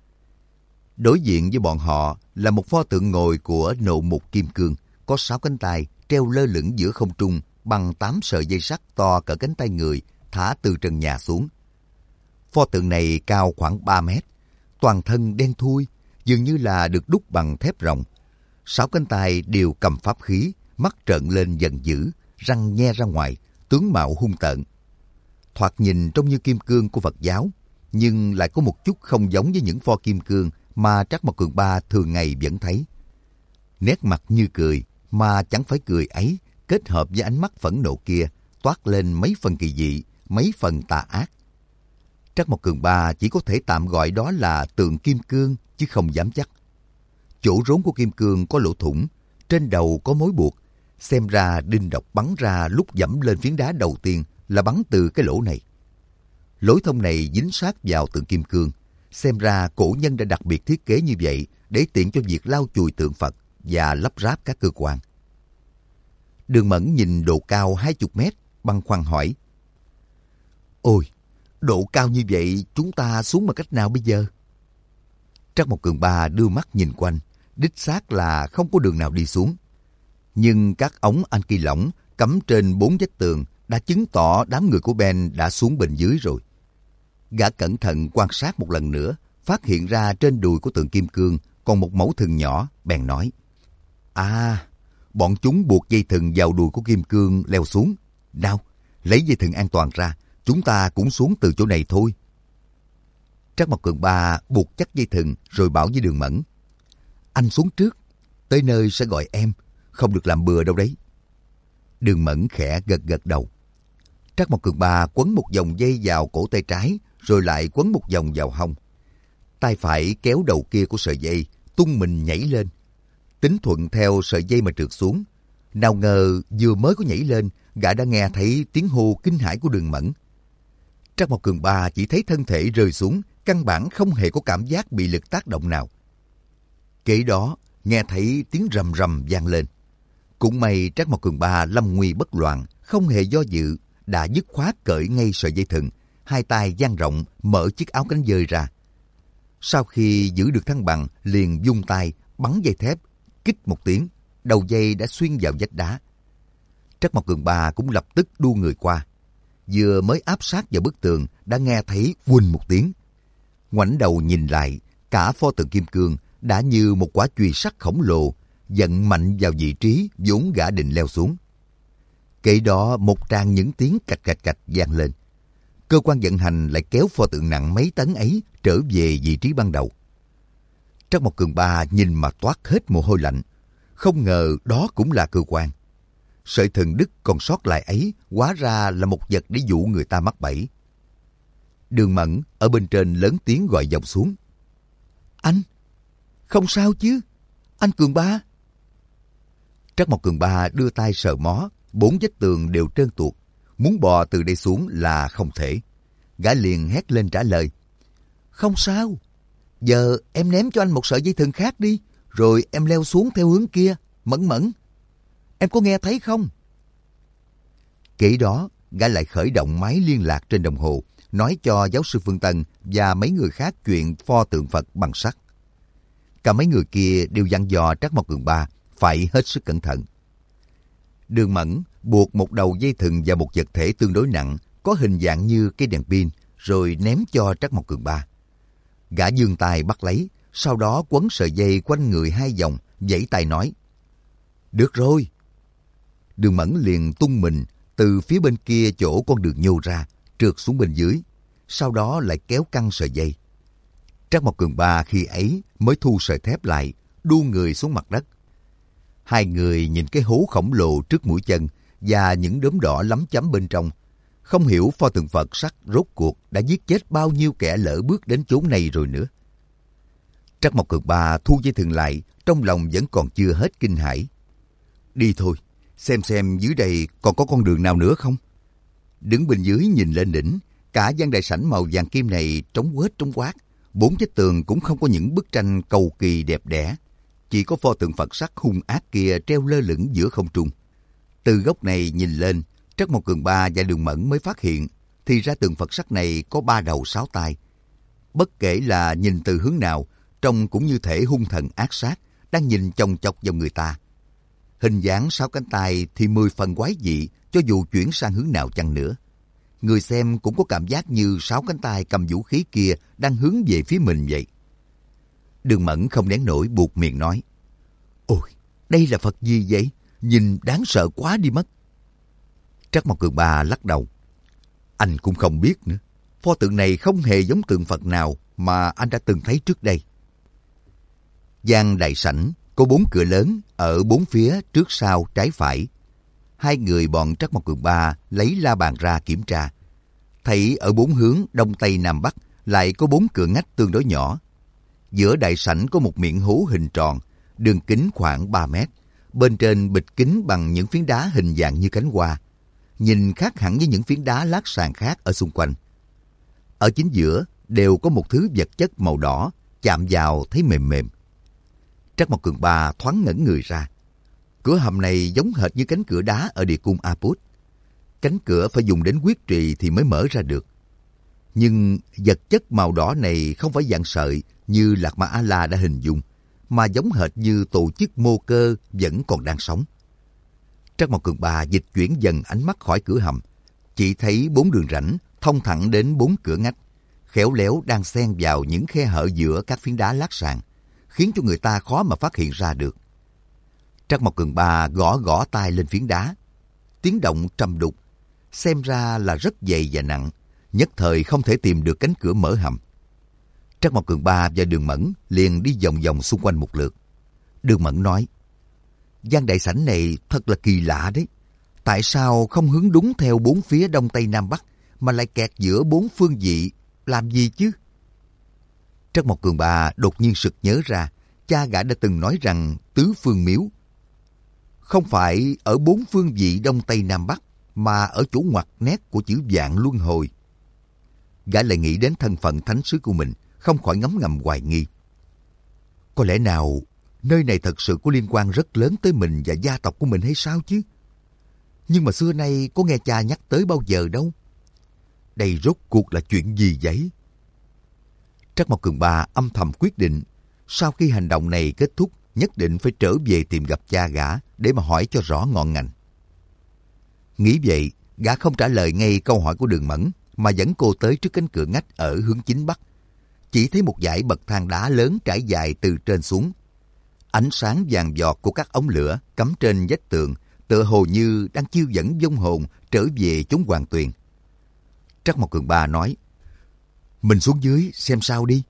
Đối diện với bọn họ là một pho tượng ngồi của nộ mục kim cương, có 6 cánh tay treo lơ lửng giữa không trung bằng 8 sợi dây sắt to cỡ cánh tay người thả từ trần nhà xuống. Pho tượng này cao khoảng 3 mét, toàn thân đen thui, dường như là được đúc bằng thép ròng. 6 cánh tay đều cầm pháp khí, mắt trợn lên giận dữ, răng nhe ra ngoài, tướng mạo hung tợn. Thoạt nhìn trông như kim cương của Phật giáo, nhưng lại có một chút không giống với những pho kim cương mà Trắc Mộc Cường Ba thường ngày vẫn thấy. Nét mặt như cười, mà chẳng phải cười ấy, kết hợp với ánh mắt phẫn nộ kia, toát lên mấy phần kỳ dị, mấy phần tà ác. Trắc Mộc Cường Ba chỉ có thể tạm gọi đó là tượng kim cương, chứ không dám chắc. Chỗ rốn của kim cương có lỗ thủng, trên đầu có mối buộc, xem ra đinh độc bắn ra lúc dẫm lên phiến đá đầu tiên là bắn từ cái lỗ này. Lối thông này dính sát vào tượng kim cương, xem ra cổ nhân đã đặc biệt thiết kế như vậy để tiện cho việc lau chùi tượng Phật và lắp ráp các cơ quan. Đường Mẫn nhìn độ cao 20 mét, băn khoăn hỏi. Ôi, độ cao như vậy chúng ta xuống bằng cách nào bây giờ? Trắc Mộc Cường Ba đưa mắt nhìn quanh, đích xác là không có đường nào đi xuống. Nhưng các ống anh kỳ lỏng cắm trên 4 vách tường đã chứng tỏ đám người của Ben đã xuống bên dưới rồi. Gã cẩn thận quan sát một lần nữa, phát hiện ra trên đùi của tượng kim cương còn một mẩu thừng nhỏ, bèn nói. À, bọn chúng buộc dây thừng vào đùi của kim cương leo xuống. Nào, lấy dây thừng an toàn ra, chúng ta cũng xuống từ chỗ này thôi. Trắc Mộc Cường Ba buộc chắc dây thừng rồi bảo với Đường Mẫn. Anh xuống trước, tới nơi sẽ gọi em, không được làm bừa đâu đấy. Đường Mẫn khẽ gật gật đầu. Trắc Mộc Cường Ba quấn một vòng dây vào cổ tay trái, rồi lại quấn một vòng vào hông. Tay phải kéo đầu kia của sợi dây, tung mình nhảy lên. Tính thuận theo sợi dây mà trượt xuống. Nào ngờ vừa mới có nhảy lên, gã đã nghe thấy tiếng hô kinh hãi của Đường Mẫn. Trắc Mộc Cường Ba chỉ thấy thân thể rơi xuống, căn bản không hề có cảm giác bị lực tác động nào. Kế đó, nghe thấy tiếng rầm rầm vang lên. Cũng may Trắc Mộc Cường Ba lâm nguy bất loạn, không hề do dự, đã dứt khoát cởi ngay sợi dây thừng, hai tay dang rộng mở chiếc áo cánh dơi ra. Sau khi giữ được thăng bằng, liền vung tay bắn dây thép, kích một tiếng, đầu dây đã xuyên vào vách đá. Trắc Mộc Cường Ba cũng lập tức đu người qua. Vừa mới áp sát vào bức tường đã nghe thấy huỳnh một tiếng. Ngoảnh đầu nhìn lại, cả pho tượng kim cương đã như một quả chùy sắt khổng lồ giận mạnh vào vị trí vốn gã định leo xuống. Kế đó một tràng những tiếng cạch cạch cạch vang lên. Cơ quan vận hành lại kéo pho tượng nặng mấy tấn ấy trở về vị trí ban đầu. Trắc Mộc Cường Ba nhìn mà toát hết mồ hôi lạnh. Không ngờ đó cũng là cơ quan. Sợi thừng đứt còn sót lại ấy hóa ra là một vật để dụ người ta mắc bẫy. Đường Mẫn ở bên trên lớn tiếng gọi vọng xuống. Anh, không sao chứ? Anh Cường Ba. Trắc Mộc Cường Ba đưa tay sờ mó, 4 vách tường đều trơn tuột. Muốn bò từ đây xuống là không thể. Gã liền hét lên trả lời. Không sao. Giờ em ném cho anh một sợi dây thừng khác đi, rồi em leo xuống theo hướng kia. Mẫn Mẫn, em có nghe thấy không? Kế đó, gã lại khởi động máy liên lạc trên đồng hồ, nói cho giáo sư Phương Tân và mấy người khác chuyện pho tượng Phật bằng sắt. Cả mấy người kia đều dặn dò Trắc Mộc Cường Ba phải hết sức cẩn thận. Đường Mẫn buộc một đầu dây thừng vào một vật thể tương đối nặng, có hình dạng như cây đèn pin, rồi ném cho Trắc Mộc Cường Ba. Gã giương tay bắt lấy, sau đó quấn sợi dây quanh người 2 vòng, vẫy tay nói. Được rồi. Đường Mẫn liền tung mình từ phía bên kia chỗ con đường nhô ra, trượt xuống bên dưới, sau đó lại kéo căng sợi dây. Trắc Mộc Cường Ba khi ấy mới thu sợi thép lại, đu người xuống mặt đất. Hai người nhìn cái hố khổng lồ trước mũi chân và những đốm đỏ lấm chấm bên trong, không hiểu pho tượng Phật sắt rốt cuộc đã giết chết bao nhiêu kẻ lỡ bước đến chốn này rồi nữa. Trắc Mộc Cường Ba thu dây thừng lại, trong lòng vẫn còn chưa hết kinh hãi. Đi thôi, xem dưới đây còn có con đường nào nữa không? Đứng bên dưới nhìn lên đỉnh, cả gian đại sảnh màu vàng kim này trống quát. 4 vách tường cũng không có những bức tranh cầu kỳ đẹp đẽ, chỉ có pho tượng Phật sắt hung ác kia treo lơ lửng giữa không trung. Từ góc này nhìn lên, Trắc Mộc Cường Ba và Đường Mẫn mới phát hiện, thì ra tượng Phật sắt này có 3 đầu 6 tai. Bất kể là nhìn từ hướng nào, trông cũng như thể hung thần ác sát đang nhìn chòng chọc vào người ta. Hình dáng 6 cánh tay thì 10 phần quái dị, cho dù chuyển sang hướng nào chăng nữa. Người xem cũng có cảm giác như 6 cánh tay cầm vũ khí kia đang hướng về phía mình vậy. Đường Mẫn không nén nổi buột miệng nói. Ôi, đây là Phật gì vậy? Nhìn đáng sợ quá đi mất. Trắc Mộc Cường Ba lắc đầu. Anh cũng không biết nữa. Pho tượng này không hề giống tượng Phật nào mà anh đã từng thấy trước đây. Gian đại sảnh có 4 cửa lớn ở 4 phía trước sau trái phải. Hai người bọn Trắc Mộc Cường Ba lấy la bàn ra kiểm tra. Thấy ở 4 hướng đông tây nam bắc lại có 4 cửa ngách tương đối nhỏ. Giữa đại sảnh có một miệng hố hình tròn, đường kính khoảng 3 mét. Bên trên bịt kín bằng những phiến đá hình dạng như cánh hoa. Nhìn khác hẳn với những phiến đá lát sàn khác ở xung quanh. Ở chính giữa đều có một thứ vật chất màu đỏ, chạm vào thấy mềm mềm. Trắc Mộc Cường Ba thoáng ngẩn người ra. Cửa hầm này giống hệt như cánh cửa đá ở địa cung Aput. Cánh cửa phải dùng đến huyết trì thì mới mở ra được. Nhưng vật chất màu đỏ này không phải dạng sợi như Lạc Ma A-la đã hình dung, mà giống hệt như tổ chức mô cơ vẫn còn đang sống. Trắc Mộc Cường Ba dịch chuyển dần ánh mắt khỏi cửa hầm, chỉ thấy 4 đường rãnh thông thẳng đến 4 cửa ngách, khéo léo đang xen vào những khe hở giữa các phiến đá lát sàn, khiến cho người ta khó mà phát hiện ra được. Trắc Mộc Cường Ba gõ gõ tay lên phiến đá, tiếng động trầm đục, xem ra là rất dày và nặng, nhất thời không thể tìm được cánh cửa mở hầm. Trắc Mộc Cường Ba và Đường Mẫn liền đi vòng vòng xung quanh một lượt. Đường Mẫn nói, gian đại sảnh này thật là kỳ lạ đấy. Tại sao không hướng đúng theo 4 phía đông tây nam bắc, mà lại kẹt giữa 4 phương vị, làm gì chứ? Trắc Mộc Cường Ba đột nhiên sực nhớ ra, cha gã đã từng nói rằng tứ phương miếu không phải ở 4 phương vị đông tây nam bắc, mà ở chỗ ngoặt nét của chữ vạn luân hồi. Gã lại nghĩ đến thân phận thánh sứ của mình, không khỏi ngấm ngầm hoài nghi. Có lẽ nào nơi này thật sự có liên quan rất lớn tới mình và gia tộc của mình hay sao chứ? Nhưng mà xưa nay có nghe cha nhắc tới bao giờ đâu. Đây rốt cuộc là chuyện gì vậy? Trắc Mộc Cường Ba âm thầm quyết định, sau khi hành động này kết thúc, nhất định phải trở về tìm gặp cha gã để mà hỏi cho rõ ngọn ngành. Nghĩ vậy, gã không trả lời ngay câu hỏi của Đường Mẫn, mà dẫn cô tới trước cánh cửa ngách ở hướng chính bắc. Chỉ thấy một dãy bậc thang đá lớn trải dài từ trên xuống. Ánh sáng vàng giọt của các ống lửa cắm trên vách tường, tựa hồ như đang chiêu dẫn vong hồn trở về chốn hoàng tuyền. Trắc Mộc Cường Ba nói, mình xuống dưới xem sao đi.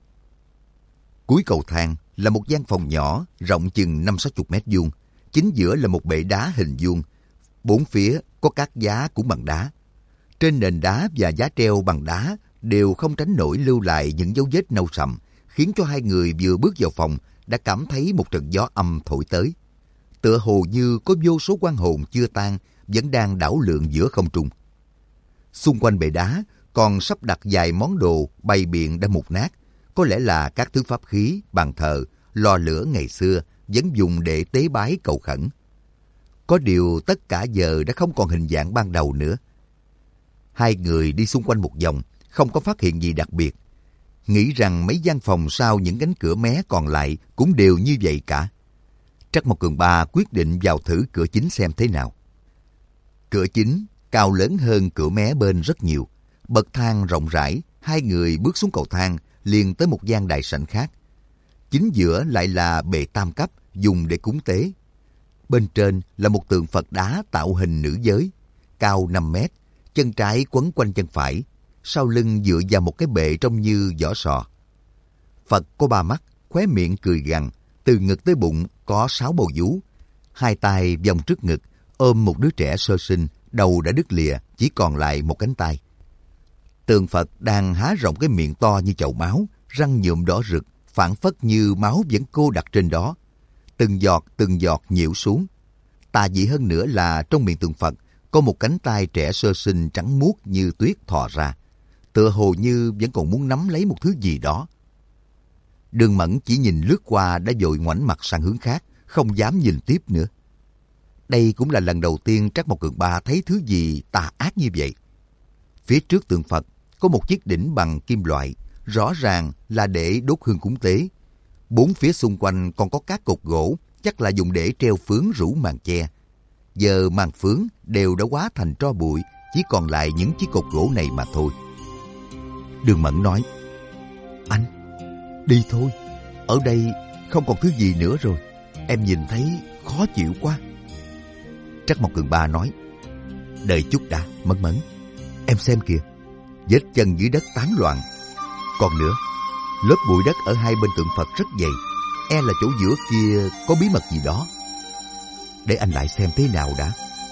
Cuối cầu thang là một gian phòng nhỏ, rộng chừng 50-60 mét vuông. Chính giữa là một bệ đá hình vuông. 4 phía có các giá cũng bằng đá. Trên nền đá và giá treo bằng đá đều không tránh nổi lưu lại những dấu vết nâu sậm, khiến cho hai người vừa bước vào phòng đã cảm thấy một trận gió âm thổi tới. Tựa hồ như có vô số oan hồn chưa tan vẫn đang đảo lượn giữa không trung. Xung quanh bệ đá còn sắp đặt vài món đồ bày biện đã mục nát, có lẽ là các thứ pháp khí, bàn thờ, lò lửa ngày xưa vẫn dùng để tế bái cầu khẩn. Có điều tất cả giờ đã không còn hình dạng ban đầu nữa. Hai người đi xung quanh một vòng, không có phát hiện gì đặc biệt. Nghĩ rằng mấy gian phòng sau những cánh cửa mé còn lại cũng đều như vậy cả. Trắc Mộc Cường Ba quyết định vào thử cửa chính xem thế nào. Cửa chính cao lớn hơn cửa mé bên rất nhiều. Bậc thang rộng rãi, hai người bước xuống cầu thang liền tới một gian đại sảnh khác. Chính giữa lại là bệ tam cấp dùng để cúng tế. Bên trên là một tượng Phật đá tạo hình nữ giới, cao 5 mét, chân trái quấn quanh chân phải, sau lưng dựa vào một cái bệ trông như vỏ sò. Phật có 3 mắt, khóe miệng cười gằn, từ ngực tới bụng có 6 bầu vú, hai tay vòng trước ngực, ôm một đứa trẻ sơ sinh, đầu đã đứt lìa, chỉ còn lại một cánh tay. Tượng Phật đang há rộng cái miệng to như chậu máu, răng nhuộm đỏ rực, phảng phất như máu vẫn cô đặc trên đó. Từng giọt nhiễu xuống. Tà dị hơn nữa là trong miệng tượng Phật có một cánh tay trẻ sơ sinh trắng muốt như tuyết thò ra, tựa hồ như vẫn còn muốn nắm lấy một thứ gì đó. Đường Mẫn chỉ nhìn lướt qua đã vội ngoảnh mặt sang hướng khác, không dám nhìn tiếp nữa. Đây cũng là lần đầu tiên Trắc Mộc Cường Ba thấy thứ gì tà ác như vậy. Phía trước tượng Phật có một chiếc đỉnh bằng kim loại, rõ ràng là để đốt hương cúng tế. 4 phía xung quanh còn có các cột gỗ, chắc là dùng để treo phướng rủ màn che. Giờ màn phướng đều đã hóa thành tro bụi, chỉ còn lại những chiếc cột gỗ này mà thôi. Đường Mẫn nói, anh, đi thôi, ở đây không còn thứ gì nữa rồi, em nhìn thấy khó chịu quá. Trắc Mộc Cường Ba nói, đợi chút đã, Mẫn Mẫn, em xem kìa, vết chân dưới đất tán loạn. Còn nữa, lớp bụi đất ở hai bên tượng Phật rất dày, e là chỗ giữa kia có bí mật gì đó. Để anh lại xem thế nào đã.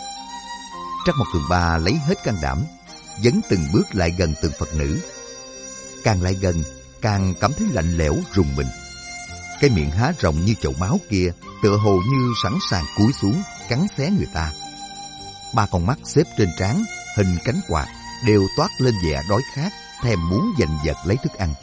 Trắc Mộc Cường Ba lấy hết can đảm, dấn từng bước lại gần tượng Phật nữ. Càng lại gần, càng cảm thấy lạnh lẽo rùng mình. Cái miệng há rộng như chậu máu kia tựa hồ như sẵn sàng cúi xuống cắn xé người ta. 3 con mắt xếp trên trán hình cánh quạt đều toát lên vẻ đói khát, thèm muốn giành giật lấy thức ăn.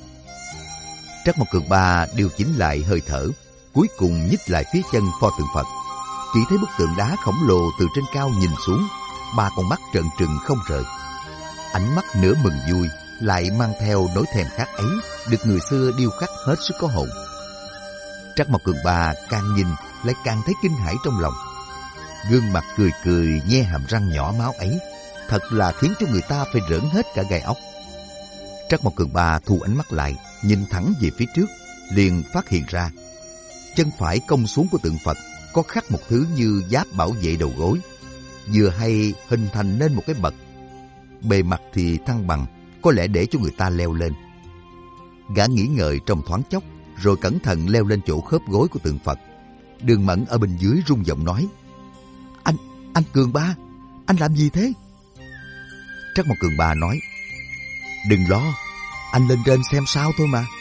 Trắc Mộc Cường Ba điều chỉnh lại hơi thở, cuối cùng nhích lại phía chân pho tượng Phật. chỉ thấy bức tượng đá khổng lồ từ trên cao nhìn xuống, ba con mắt trợn trừng không rời. Ánh mắt nửa mừng vui, lại mang theo nỗi thèm khát ấy, được người xưa điêu khắc hết sức có hồn. Trắc Mộc Cường Ba càng nhìn lại càng thấy kinh hãi trong lòng. Gương mặt cười cười nhe hàm răng nhỏ máu ấy, thật là khiến cho người ta phải rỡn hết cả gai ốc. Trắc Mộc Cường Ba thu ánh mắt lại, nhìn thẳng về phía trước, liền phát hiện ra chân phải cong xuống của tượng Phật có khắc một thứ như giáp bảo vệ đầu gối, vừa hay hình thành nên một cái bậc. Bề mặt thì thăng bằng, có lẽ để cho người ta leo lên. Gã nghĩ ngợi trong thoáng chốc, rồi cẩn thận leo lên chỗ khớp gối của tượng Phật. Đường Mẫn ở bên dưới rung giọng nói: Anh Cường Ba, anh làm gì thế? Trắc Mộc Cường Ba nói: Đừng lo, anh lên trên xem sao thôi mà.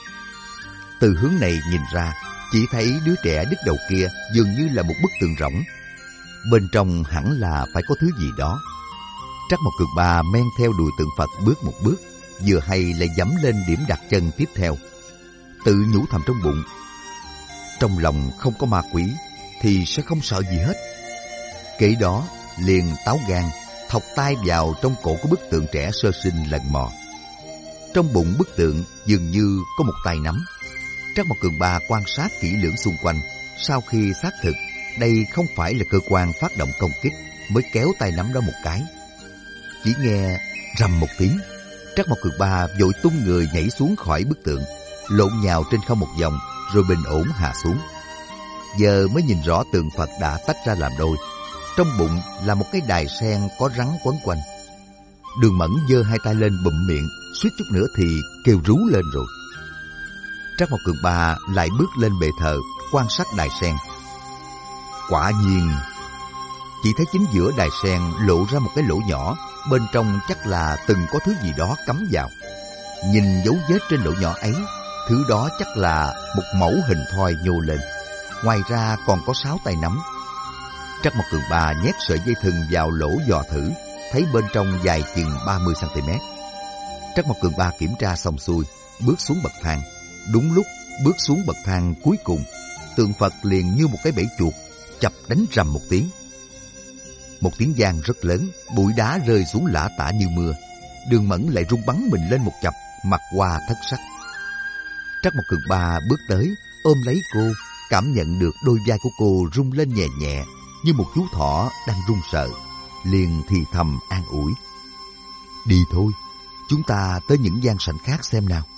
Từ hướng này nhìn ra, chỉ thấy đứa trẻ đứt đầu kia dường như là một bức tượng rỗng. Bên trong hẳn là phải có thứ gì đó. Trắc Mộc Cường Ba men theo đùi tượng Phật bước một bước, vừa hay lại dẫm lên điểm đặt chân tiếp theo. Tự nhủ thầm trong bụng, trong lòng không có ma quỷ thì sẽ không sợ gì hết. Kể đó liền táo gan, thọc tay vào trong cổ của bức tượng trẻ sơ sinh lần mò. Trong bụng bức tượng dường như có một tay nắm. Trắc Mộc Cường Ba quan sát kỹ lưỡng xung quanh, sau khi xác thực đây không phải là cơ quan phát động công kích, mới kéo tay nắm đó một cái. Chỉ nghe rầm một tiếng, Trắc Mộc Cường Ba vội tung người nhảy xuống khỏi bức tượng, lộn nhào trên không một vòng, rồi bình ổn hạ xuống. Giờ mới nhìn rõ tượng Phật đã tách ra làm đôi. Trong bụng là một cái đài sen có rắn quấn quanh. Đường Mẫn giơ hai tay lên bụm miệng, suýt chút nữa thì kêu rú lên rồi. Trắc Mộc Cường Ba lại bước lên bệ thờ, quan sát đài sen. Quả nhiên, chỉ thấy chính giữa đài sen lộ ra một cái lỗ nhỏ, bên trong chắc là từng có thứ gì đó cắm vào. Nhìn dấu vết trên lỗ nhỏ ấy, thứ đó chắc là một mẫu hình thoi nhô lên. Ngoài ra còn có 6 tay nắm. Trắc Mộc Cường Ba nhét sợi dây thừng vào lỗ dò thử, thấy bên trong dài chừng 30 cm. Trắc Mộc Cường Ba kiểm tra xong xuôi, bước xuống bậc thang. Đúng lúc bước xuống bậc thang cuối cùng, tượng Phật liền như một cái bẫy chuột, chập đánh rầm một tiếng. Một tiếng vang rất lớn, bụi đá rơi xuống lả tả như mưa. Đường Mẫn lại rung bắn mình lên một chập, mặt hoa thất sắc. Trắc Mộc Cường Ba bước tới, ôm lấy cô, cảm nhận được đôi vai của cô rung lên nhẹ nhẹ, như một chú thỏ đang run sợ, liền thì thầm an ủi: Đi thôi, chúng ta tới những gian sảnh khác xem nào.